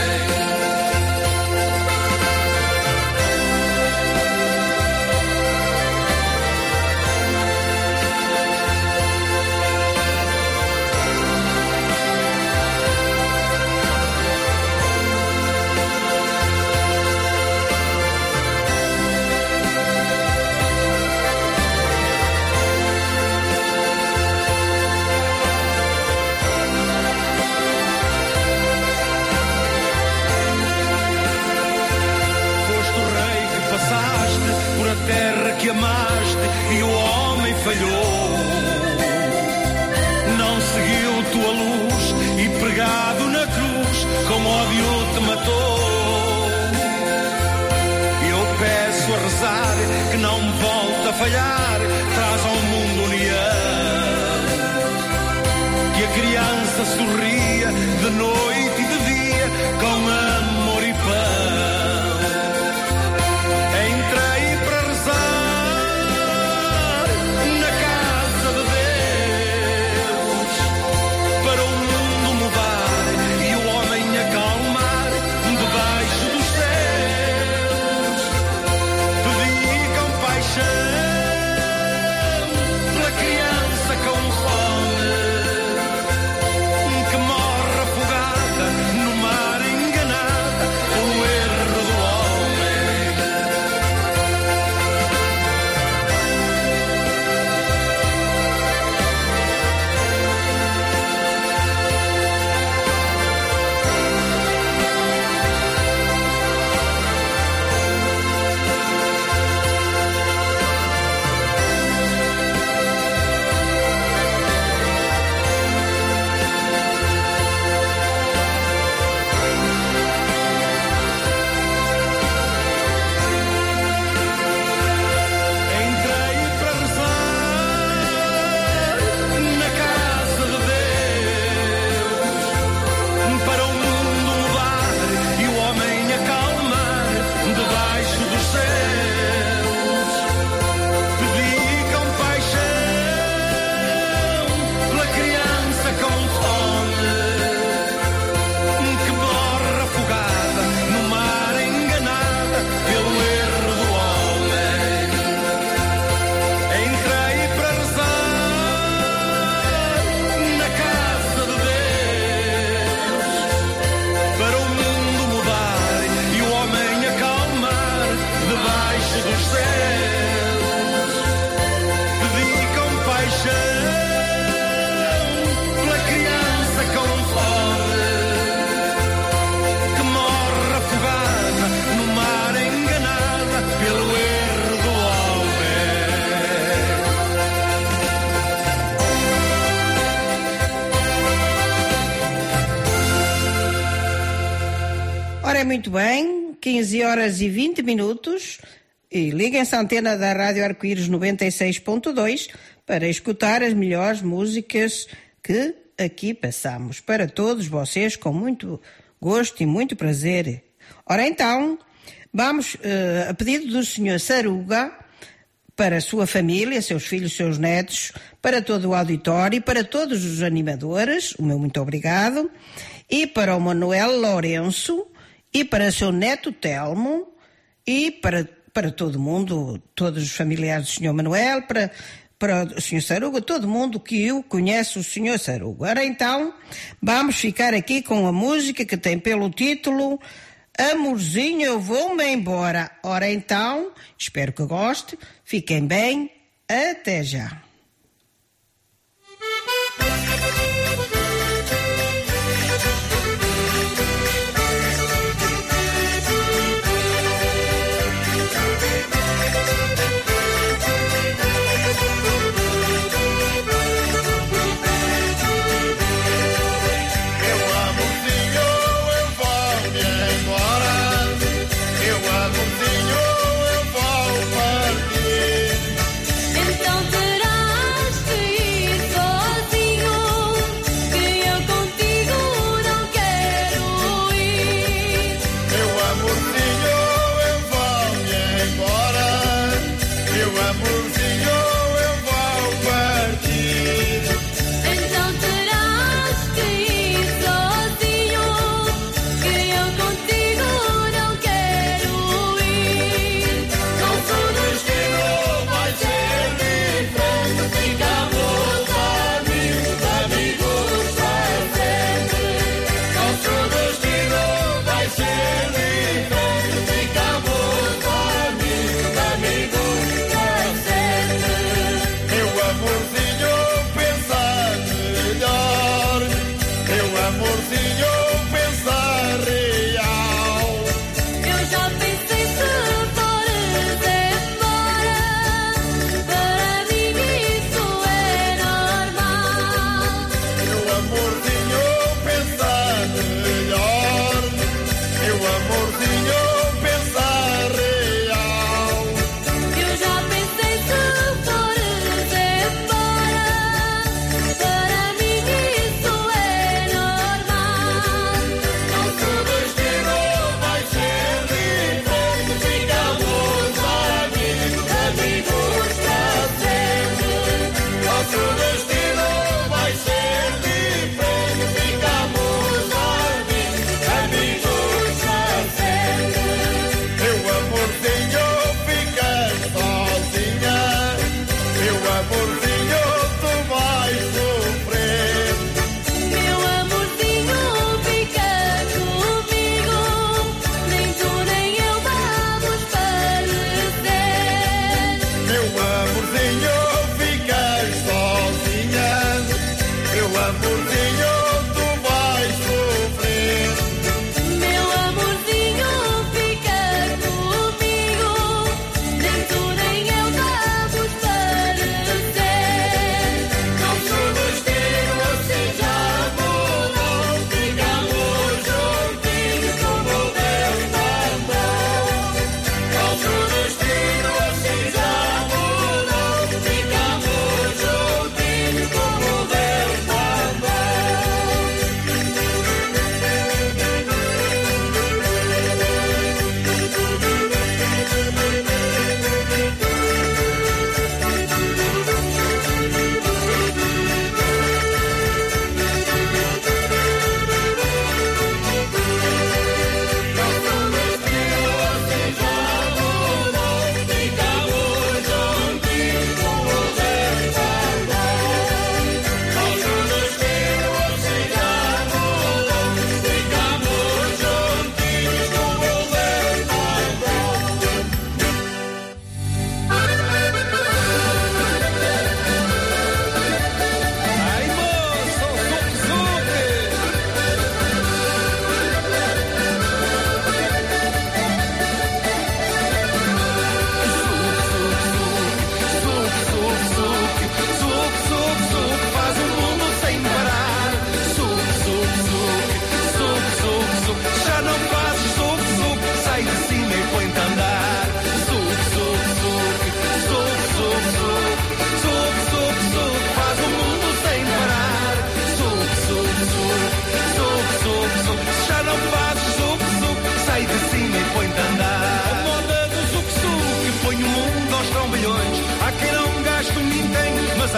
Foste o rei que passaste por a terra que amaste e o homem falhou. Não seguiu tua luz e pregado na cruz com ódio te matou. Eu peço a rezar que não volte a falhar, traz ao mundo união. Que a criança sorria de noite e de dia com amor e pão. Entrei para rezar na casa de Deus, para o mundo mudar e o homem acalmar debaixo dos céus. Pedi compaixão pela criança com fome, que morre afogada no mar, enganada pelo erro do homem. Entrei para rezar na casa de Deus, para o mundo mudar e o homem acalmar debaixo dos céus. Pedi compaixão pela criança com fome, que morre afogada no mar, enganada pelo erro do homem. Entrei para rezar na casa de Deus, para o mundo mudar e o homem acalmar debaixo dos céus. Pedi compaixão pela criança com fome, que morre afogada no mar, enganada pelo erro do homem. Ora, muito bem, 15 horas e 20 minutos e liguem-se à antena da Rádio Arco-Íris 96.2 para escutar as melhores músicas que aqui passamos para todos vocês com muito gosto e muito prazer. Ora então, vamos, a pedido do Sr. Saruga, para a sua família, seus filhos, seus netos, para todo o auditório, para todos os animadores, o meu muito obrigado, e para o Manuel Lourenço, e para seu neto Telmo, e para todo mundo, todos os familiares do Sr. Manuel, para o Sr. Saruga, todo mundo que o conhece, o Sr. Saruga. Ora então, vamos ficar aqui com a música que tem pelo título Amorzinho, eu vou-me embora. Ora então, espero que goste, fiquem bem, até já.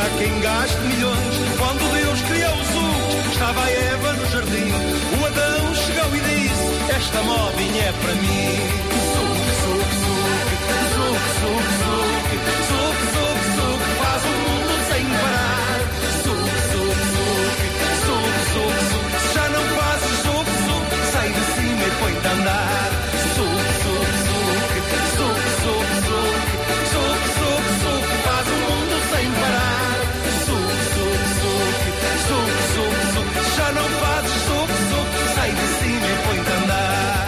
há quem gaste milhões. Quando Deus criou o Zuc, estava a Eva no jardim. O Adão chegou e disse: esta modinha é para mim. Zuc, zuc, zuc, zuc, zuc, zuc, zuc, zuc, zuc, faz o mundo sem parar. Zuc, zuc, zuc, zuc, zuc, zuc, se já não fazes zuc, zuc, sai de cima e põe-te a andar. Zuc, zuc, zuc, zuc, zuc, zuc, zuc, zuc, zuc, faz o mundo sem parar. Zuc, zuc, zuc, zuc, zuc, zuc, se já não fazes zuc, zuc, sai de cima e põe-te a andar.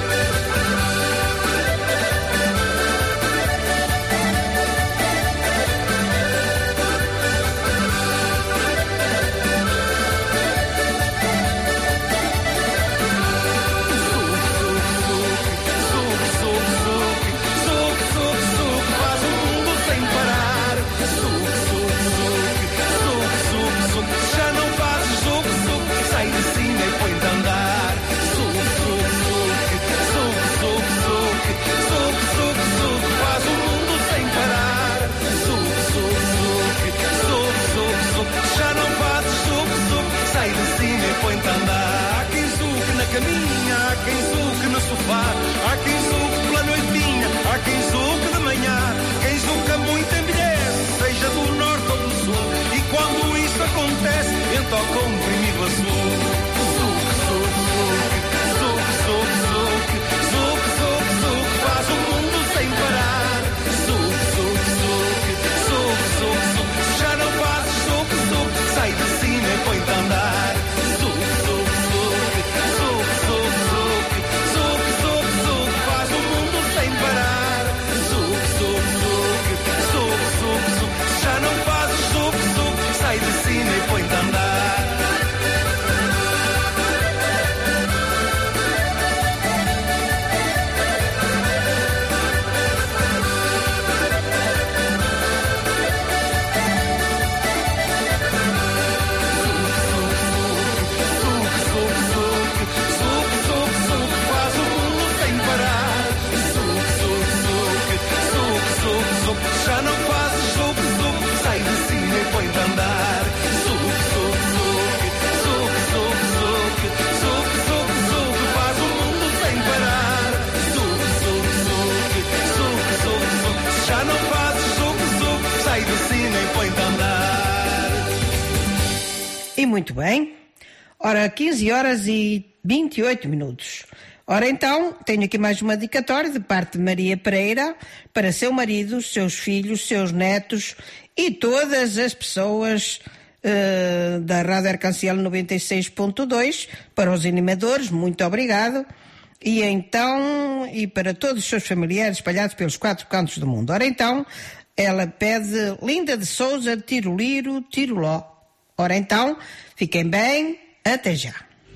Há quem zuque na caminha, há quem zuque no sofá, há quem zuque pela noitinha, há quem zuque de manhã. Quem zuca muito envelhece, seja do norte ou do sul, e quando isso acontece, entra o comprimido azul. Zuque, zuque, zuque, zuque, zuque, zuque, zuque, zuque, faz o mundo sem parar. Zuque, zuque, zuque, zuque, zuque, zuque, se já não fazes zuque, zuque, sai de cima e põe-te a andar. Sai de cima e põe-te a andar. Faz o mundo sem parar. Já não fazes zuc, zuc, sai de cima e põe-te a andar. Zuc, zuc, zuc, zuc, zuc, zuc, zuc, zuc, zuc, faz o mundo sem parar. Zuc, zuc, zuc, zuc, zuc, zuc, já não fazes zuc, zuc, sai de cima e põe-te a andar. E muito bem. Ora, 15 horas e 28 minutos. Ora então, tenho aqui mais uma dedicatória de parte de Maria Pereira para seu marido, seus filhos, seus netos e todas as pessoas da Rádio Arcanciel 96.2, para os animadores, muito obrigado. E então, e para todos os seus familiares espalhados pelos 4 cantos do mundo. Ora então, ela pede Linda de Souza, Tiroliro, Tiroló. Ora então, fiquem bem, até já.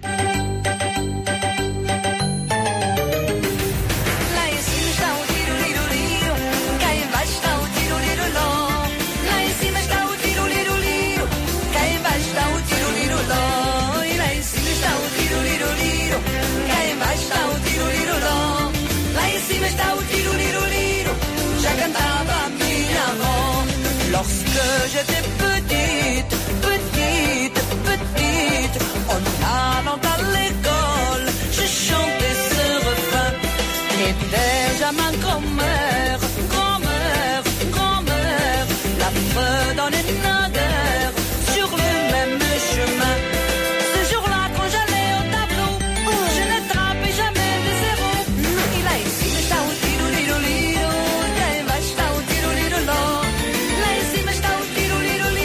Lorsque j'étais petite, petite, petite, en allant à l'école, je chantais ce refrain. Et déjà ma grand-mère, grand-mère, grand-mère, la redonnait naguère sur le même chemin. Ce jour-là, quand j'allais au tableau, je n'attrapais jamais de zéro. Il a ici le chao, tiro-liro-liro, il va chao, tiro-liro-lo. Lá em cima está o tiro-liro-liro.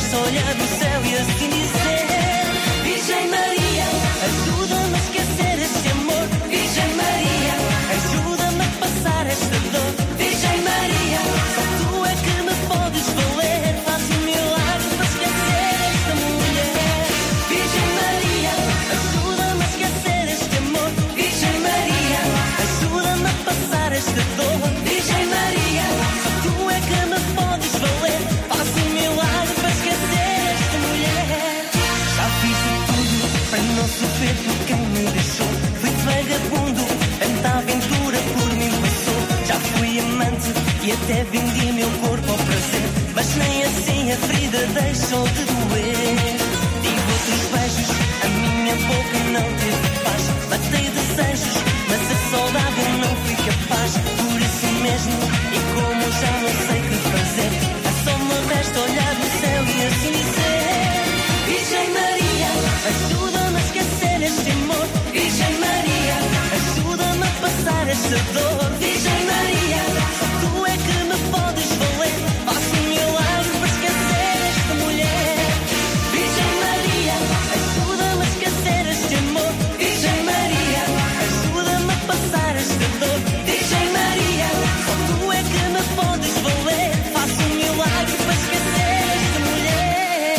basta olhar no céu e assim dizer: Virgem Maria, ajuda-me a esquecer este amor. Virgem Maria, ajuda-me a passar esta dor. Virgem Maria, só tu é que me podes valer. Faz um milagre para esquecer esta mulher. Virgem Maria, ajuda-me a esquecer este amor. Virgem Maria, ajuda-me a passar esta dor. Virgem Maria, só tu é que me podes valer. Faz um milagre para esquecer esta mulher. Já fiz de tudo para não sofrer por quem me deixou. Fui vagabundo, tanta aventura por mim passou. Já fui amante e até vendi meu corpo ao prazer. Mas nem assim a ferida deixou de doer. Tive outros beijos, a minha boca não teve paz. Matei desejos, mas a saudade eu não fui capaz. Por isso mesmo, e como já não sei o que fazer, só me resta olhar no céu e assim dizer: Virgem Maria, ajuda-me a esquecer este amor. Virgem Maria, ajuda-me a passar esta dor. Virgem Maria, só tu é que me podes valer. Faça um milagre para esquecer esta mulher. Virgem Maria, ajuda-me a esquecer este amor. Virgem Maria, ajuda-me a passar esta dor. Virgem Maria, só tu é que me podes valer. Faça um milagre para esquecer esta mulher.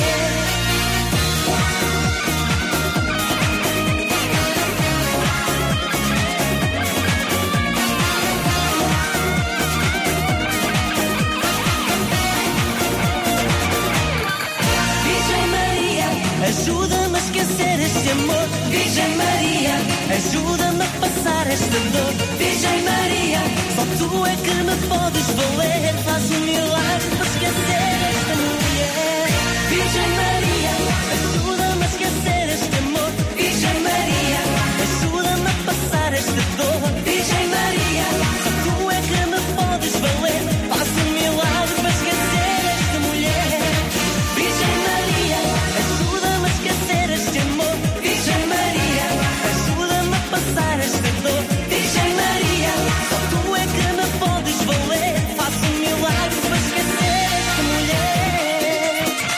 Virgem Maria, ajuda-me a esquecer este amor. Virgem Maria, ajuda-me a passar esta dor. Virgem Maria, só tu é que me podes valer. Faz um milagre para esquecer esta mulher. Virgem Maria, ajuda-me a esquecer este amor. Virgem Maria, ajuda-me a passar esta dor. Virgem Maria, só tu é que me podes valer. Faz um milagre para esquecer esta mulher. Virgem Maria, ajuda-me a esquecer este amor. Virgem Maria, ajuda-me a passar esta dor. Virgem Maria, só tu é que me podes valer. Faça um milagre para esquecer esta mulher.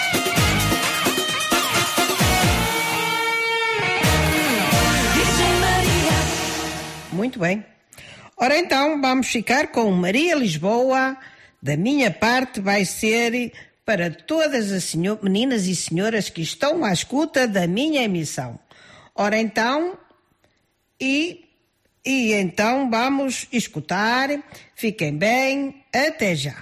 Virgem Maria. Muito bem. Ora então, vamos ficar com Maria Lisboa. Da minha parte vai ser para todas as meninas e senhoras que estão à escuta da minha emissão. Ora então, então vamos escutar. Fiquem bem, até já.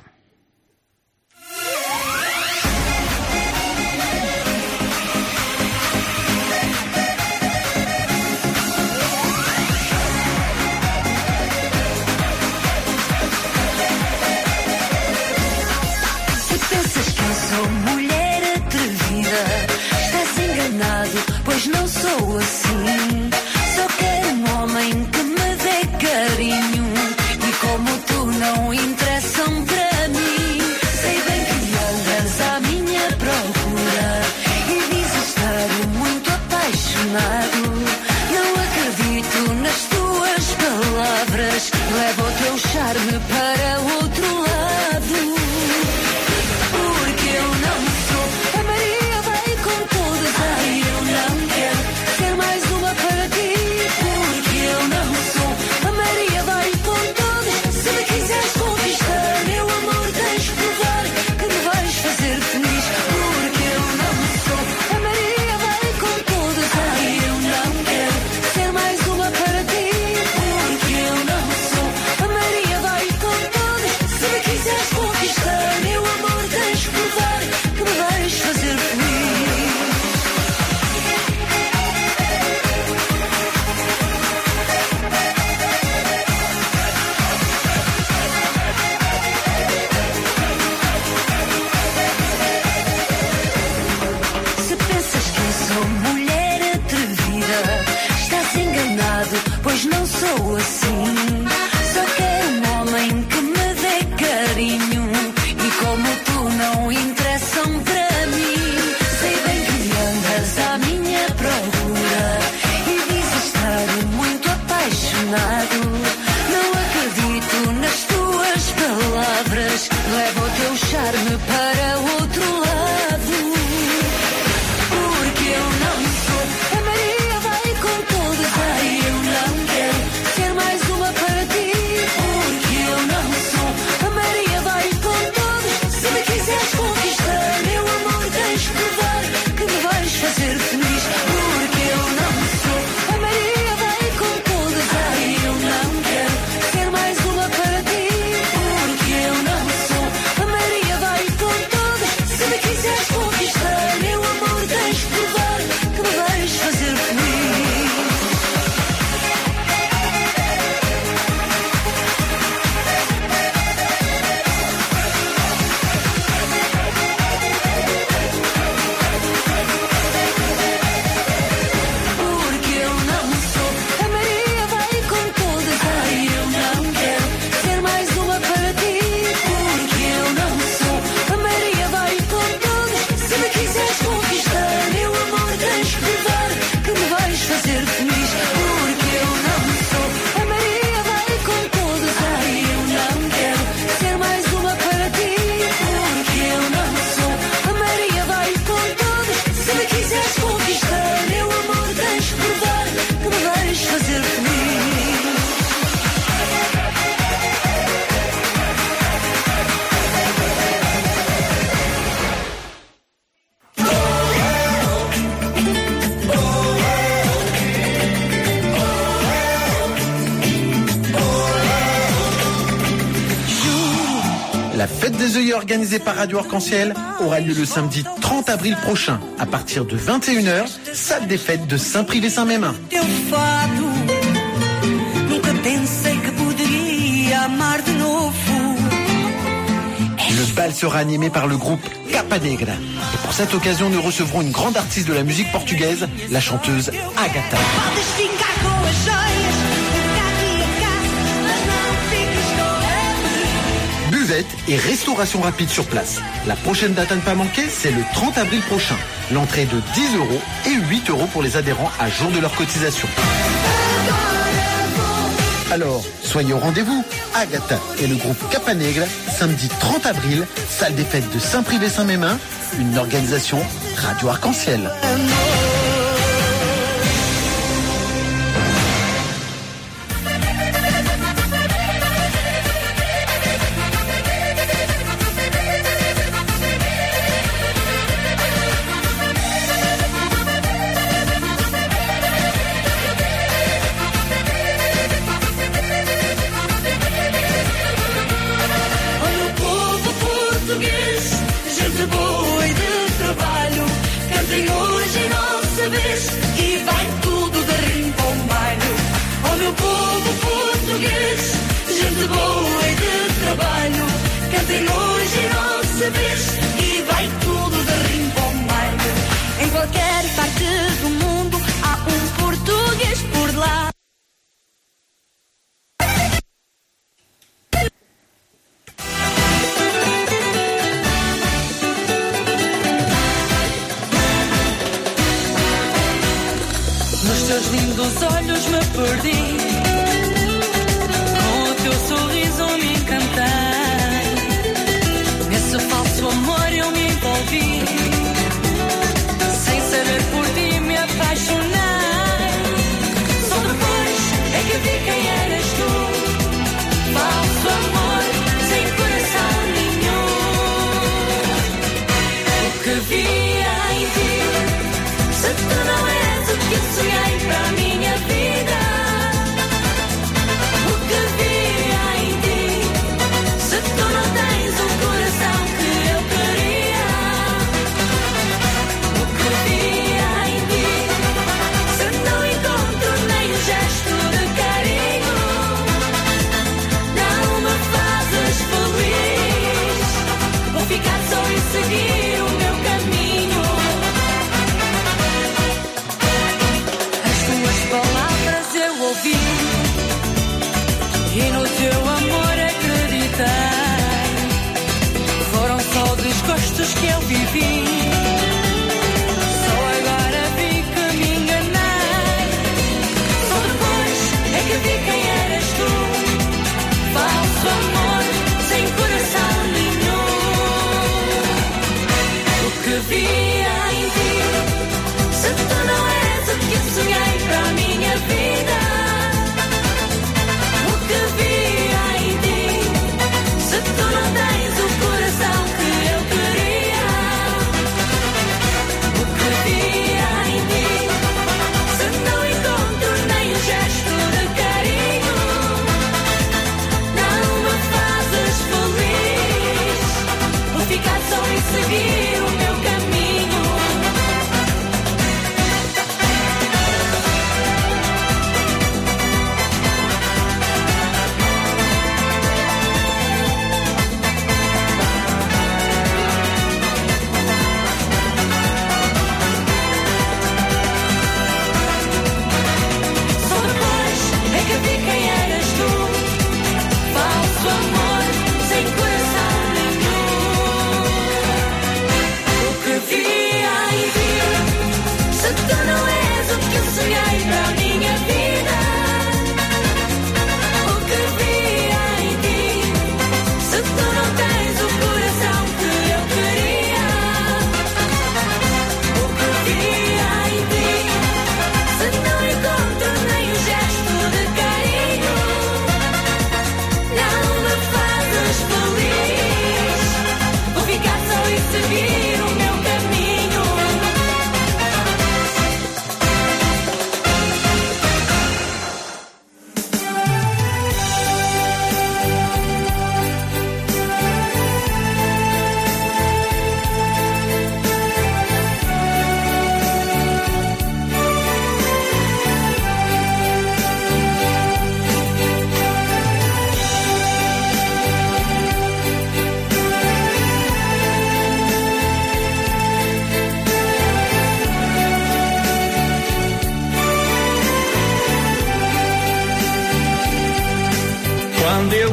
Se pensas que eu sou mulher atrevida, estás enganado, pois não sou assim. Só quero um homem que me dê carinho, e como tu não interessam para mim. Sei bem que andas à minha procura e dizes estar muito apaixonado. Não acredito nas tuas palavras, leva o teu charme para outro lado. Porque eu não sou a Maria, vai com todas. Ai, eu não quero ser mais uma fête des œillets organisée par Radio Arc-en-Ciel aura lieu le samedi 30 avril prochain, à partir de 21h, salle des fêtes de Saint-Privé-Saint-Mémin. Le bal sera animé par le groupe Capanegra. Et pour cette occasion, nous recevrons une grande artiste de la musique portugaise, la chanteuse Agatha. Buvette et restauration rapide sur place. La prochaine date à ne pas manquer, c'est le 30 avril prochain. L'entrée est de 10 € et 8 € pour les adhérents à jour de leur cotisation. Alors, soyez au rendez-vous. Agatha et le groupe Capanegra, samedi 30 avril, salle des fêtes de Saint-Privé-Saint-Mémin, une organisation Radio Arc-en-Ciel.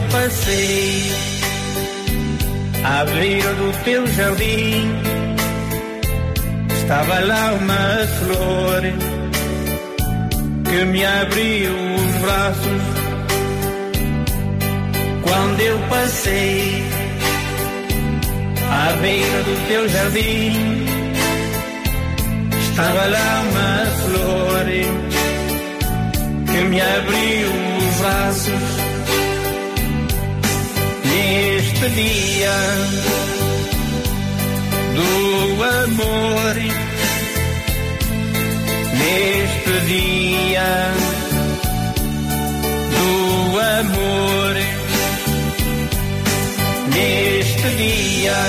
passei à beira do teu jardim, estava lá uma flor que me abriu os braços. Quando eu passei à beira do teu jardim, estava lá uma flor que me abriu os braços. Neste dia do amor, neste dia do amor, neste dia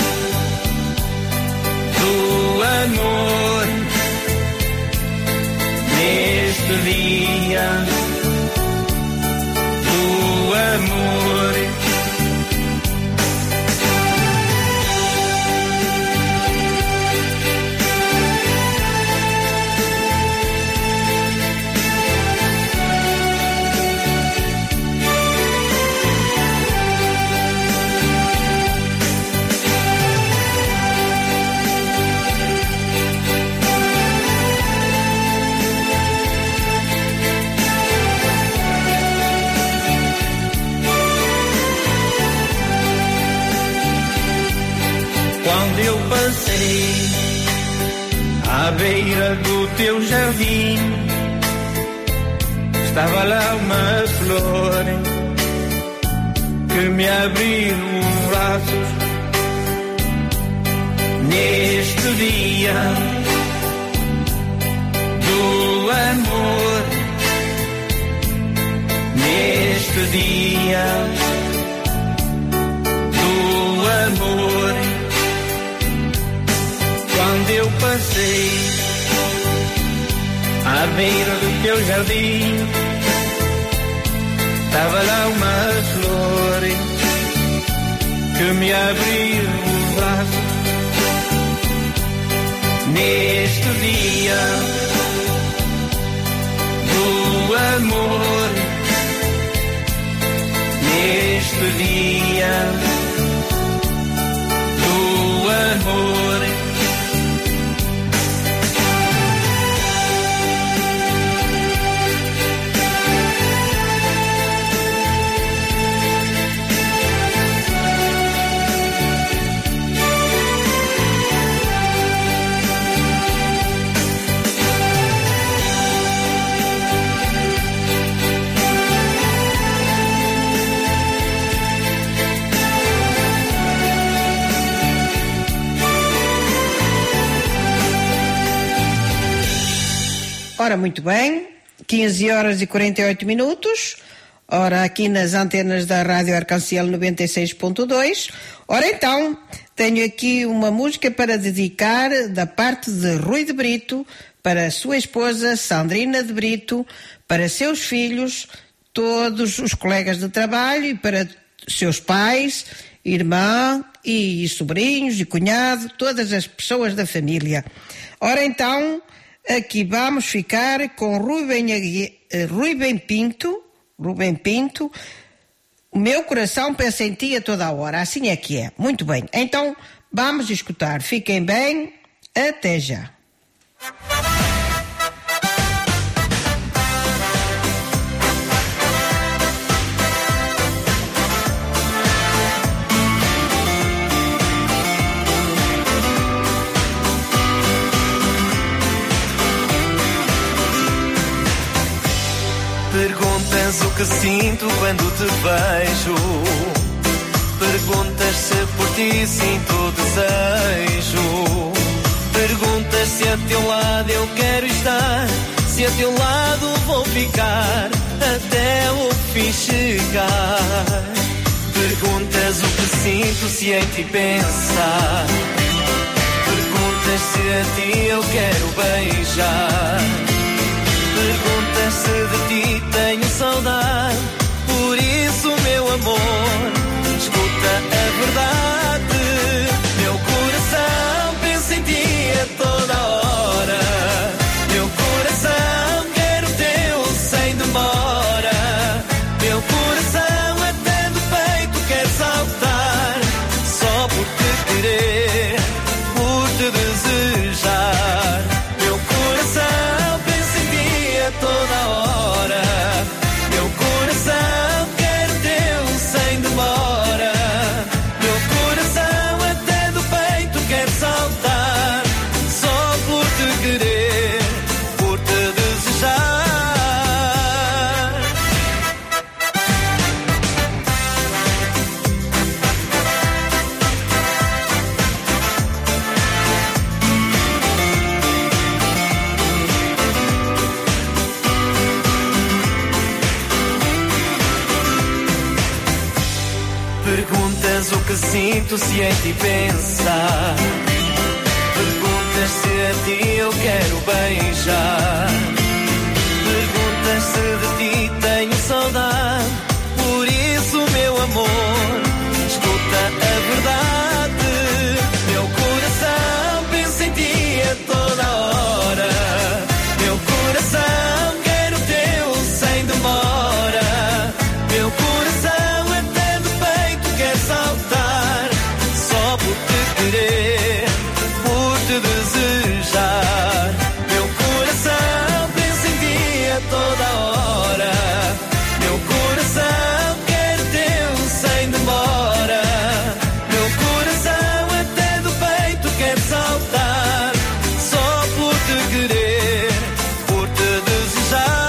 do amor, neste dia do amor. Quando eu passei à beira do teu jardim, estava lá uma flor que me abriu os braços. Neste dia do amor, neste dia do amor. Quando eu passei à beira do teu jardim, estava lá uma flor que me abriu os braços. Neste dia do amor, neste dia do amor. Ora, muito bem, 15 horas e 48 minutos, ora aqui nas antenas da Rádio Arcanciel 96.2. Ora então, tenho aqui uma música para dedicar da parte de Rui de Brito, para a sua esposa Sandrina de Brito, para seus filhos, todos os colegas de trabalho e para seus pais, irmã e sobrinhos e cunhado, todas as pessoas da família. Ora então, aqui vamos ficar com Rubem Pinto, o meu coração pensa em ti a toda a hora, assim é que é. Muito bem, então vamos escutar, fiquem bem, até já. Perguntas o que sinto quando te vejo. Perguntas se por ti sinto desejo. Perguntas se a teu lado eu quero estar, se a teu lado vou ficar até o fim chegar. Perguntas o que sinto se em ti pensar. Perguntas se a ti eu quero beijar. Perguntas se de ti tenho saudade. Por isso, meu amor, escuta a verdade. Meu coração pensa em ti a toda hora. Meu coração quer o teu sem demora. Meu coração até sinto se em ti pensar. Perguntas se a ti eu quero beijar. Perguntas se de ti tenho saudade. Por isso, meu amor, escuta a verdade. Meu coração pensa em ti a toda hora. Meu coração quer o teu sem demora. Meu coração até do peito quer saltar. Só por te querer, por te desejar. Meu coração pensa em ti a toda hora. Meu coração quer o teu sem demora. Meu coração até do peito quer saltar. Só por te querer, por te desejar.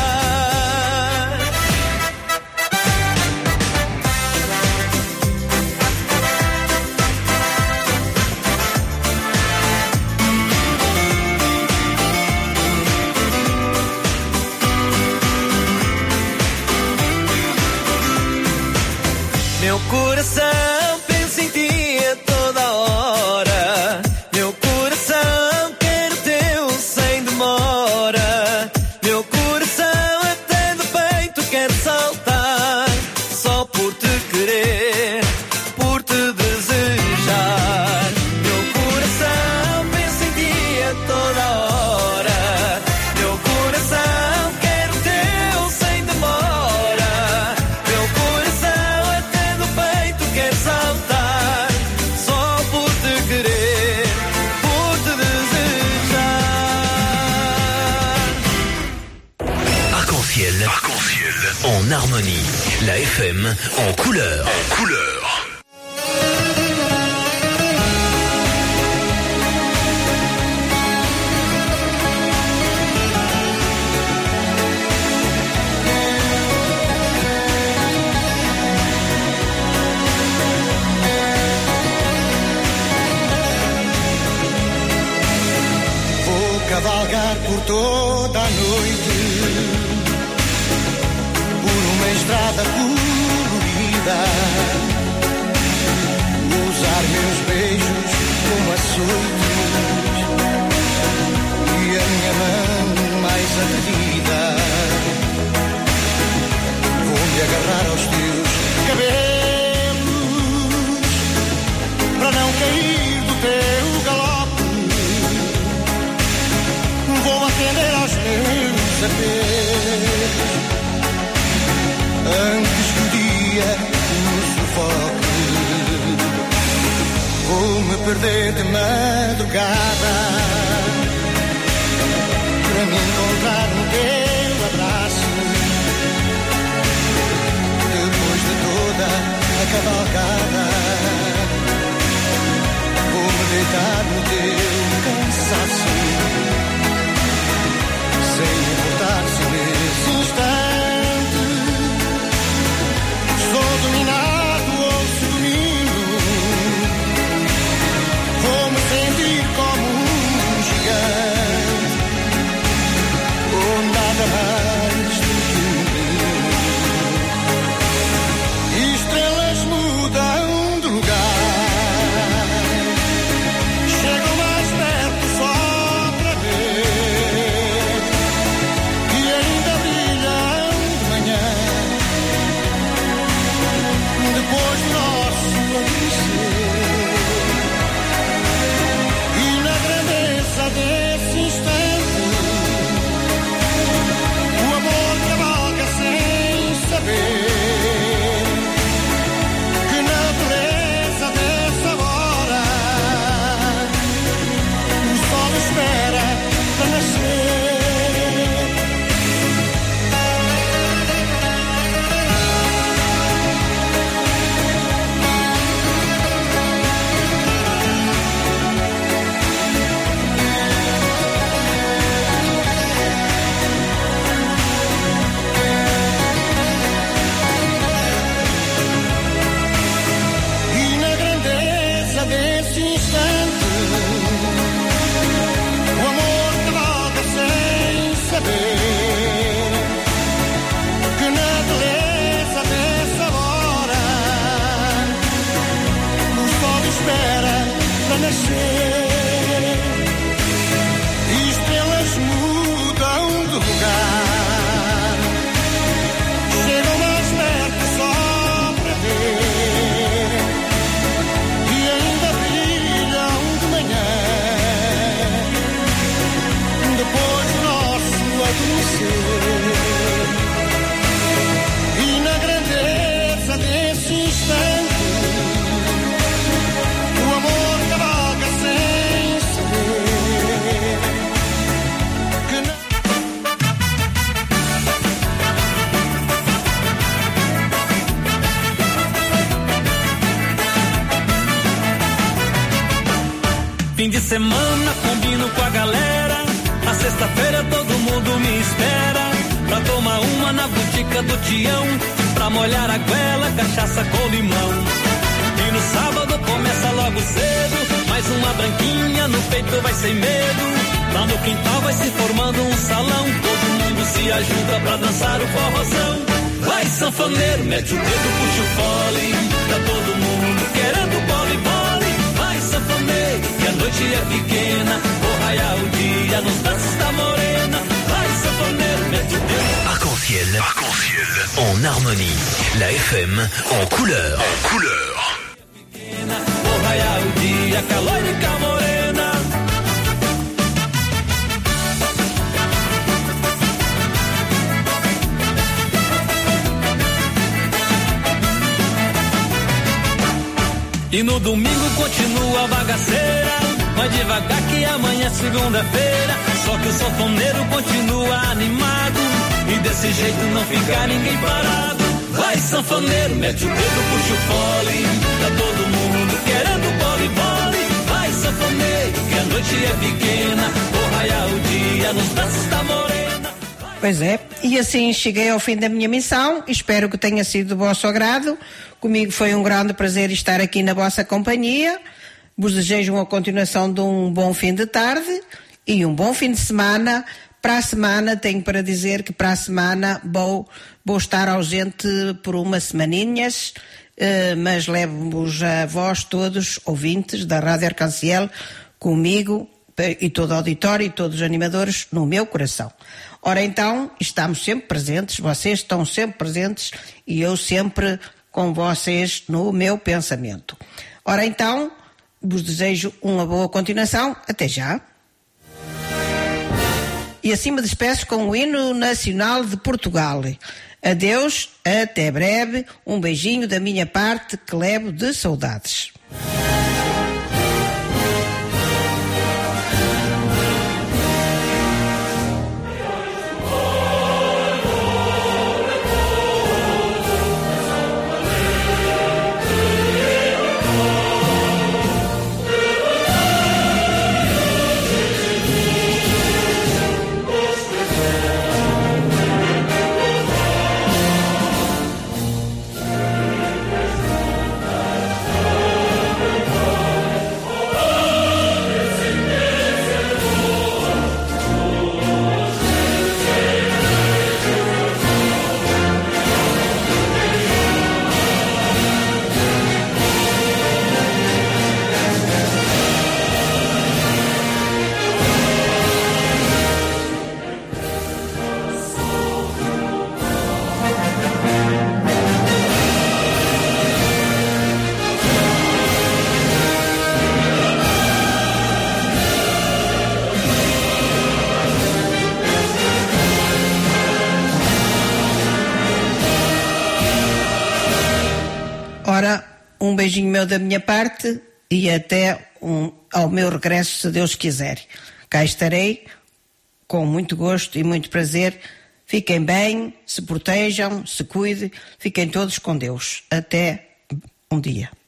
Meu coração pensa em ti a toda hora. Meu coração quer o teu sem demora. Meu coração até do peito quer saltar. Só por te querer, por te desejar. Meu coração pensa em ti a toda hora. Meu coração quer o teu sem demora. Meu coração até do peito quer saltar. Só por te querer, por te desejar. Arc-en-ciel. En harmonie. La FM en couleur. Vou cavalgar por toda a noite, por uma estrada colorida, usar meus beijos como açoites e a minha mão mais atrevida. Vou-me agarrar aos teus cabelos para não cair do teu galope. Vou atender aos meus apelos antes que o dia nos sufoque. Vou-me perder de madrugada para me encontrar no teu abraço. Depois de toda a cavalgada, vou-me deitar no teu cansaço, sem importar se nesse instante sou dominado ou se domino. Vou-me sentir como um gigante, ou nada mais do que um menino. Estrelas mudam de lugar, semana combino com a galera. Na sexta-feira todo mundo me espera pra tomar uma na botica do Tião, pra molhar a goela, cachaça com limão. E no sábado começa logo cedo, mais uma branquinha no peito vai sem medo. Lá no quintal vai se formando um salão, todo mundo se ajuda pra dançar o forrozão. Vai sanfoneiro, mete o dedo, puxa o fole, tá todo mundo querendo bole. Vai sanfoneiro, que a noite é pequena, vou raiar o dia nos braços da morena. Vai sanfoneiro, mete o dedo. Arc-en-ciel, en harmonie. La FM en couleur. Vou raiar o dia, calor e camorena. E no domingo continua a bagaceira, vai devagar que amanhã é segunda-feira. Só que o sanfoneiro continua animado, e desse jeito não fica ninguém parado. Vai sanfoneiro, mete o dedo, puxa o fole, tá todo mundo querendo bole. Vai sanfoneiro, que a noite é pequena, vou raiar o dia nos braços da morena. Pois é, e assim cheguei ao fim da minha missão, espero que tenha sido do vosso agrado. Comigo foi um grande prazer estar aqui na vossa companhia. Vos desejo uma continuação de um bom fim de tarde e um bom fim de semana. Para a semana, tenho para dizer que para a semana vou estar ausente por umas semaninhas, mas levo-vos a vós todos, ouvintes da Rádio Arc-en-Ciel, comigo e todo o auditório e todos os animadores no meu coração. Ora então, estamos sempre presentes, vocês estão sempre presentes e eu sempre com vocês no meu pensamento. Ora então, vos desejo uma boa continuação. Até já. E assim me despeço com o hino nacional de Portugal. Adeus, até breve, um beijinho da minha parte que levo de saudades. Ora, um beijinho meu da minha parte e até ao meu regresso, se Deus quiser. Cá estarei com muito gosto e muito prazer. Fiquem bem, se protejam, se cuidem, fiquem todos com Deus. Até um dia.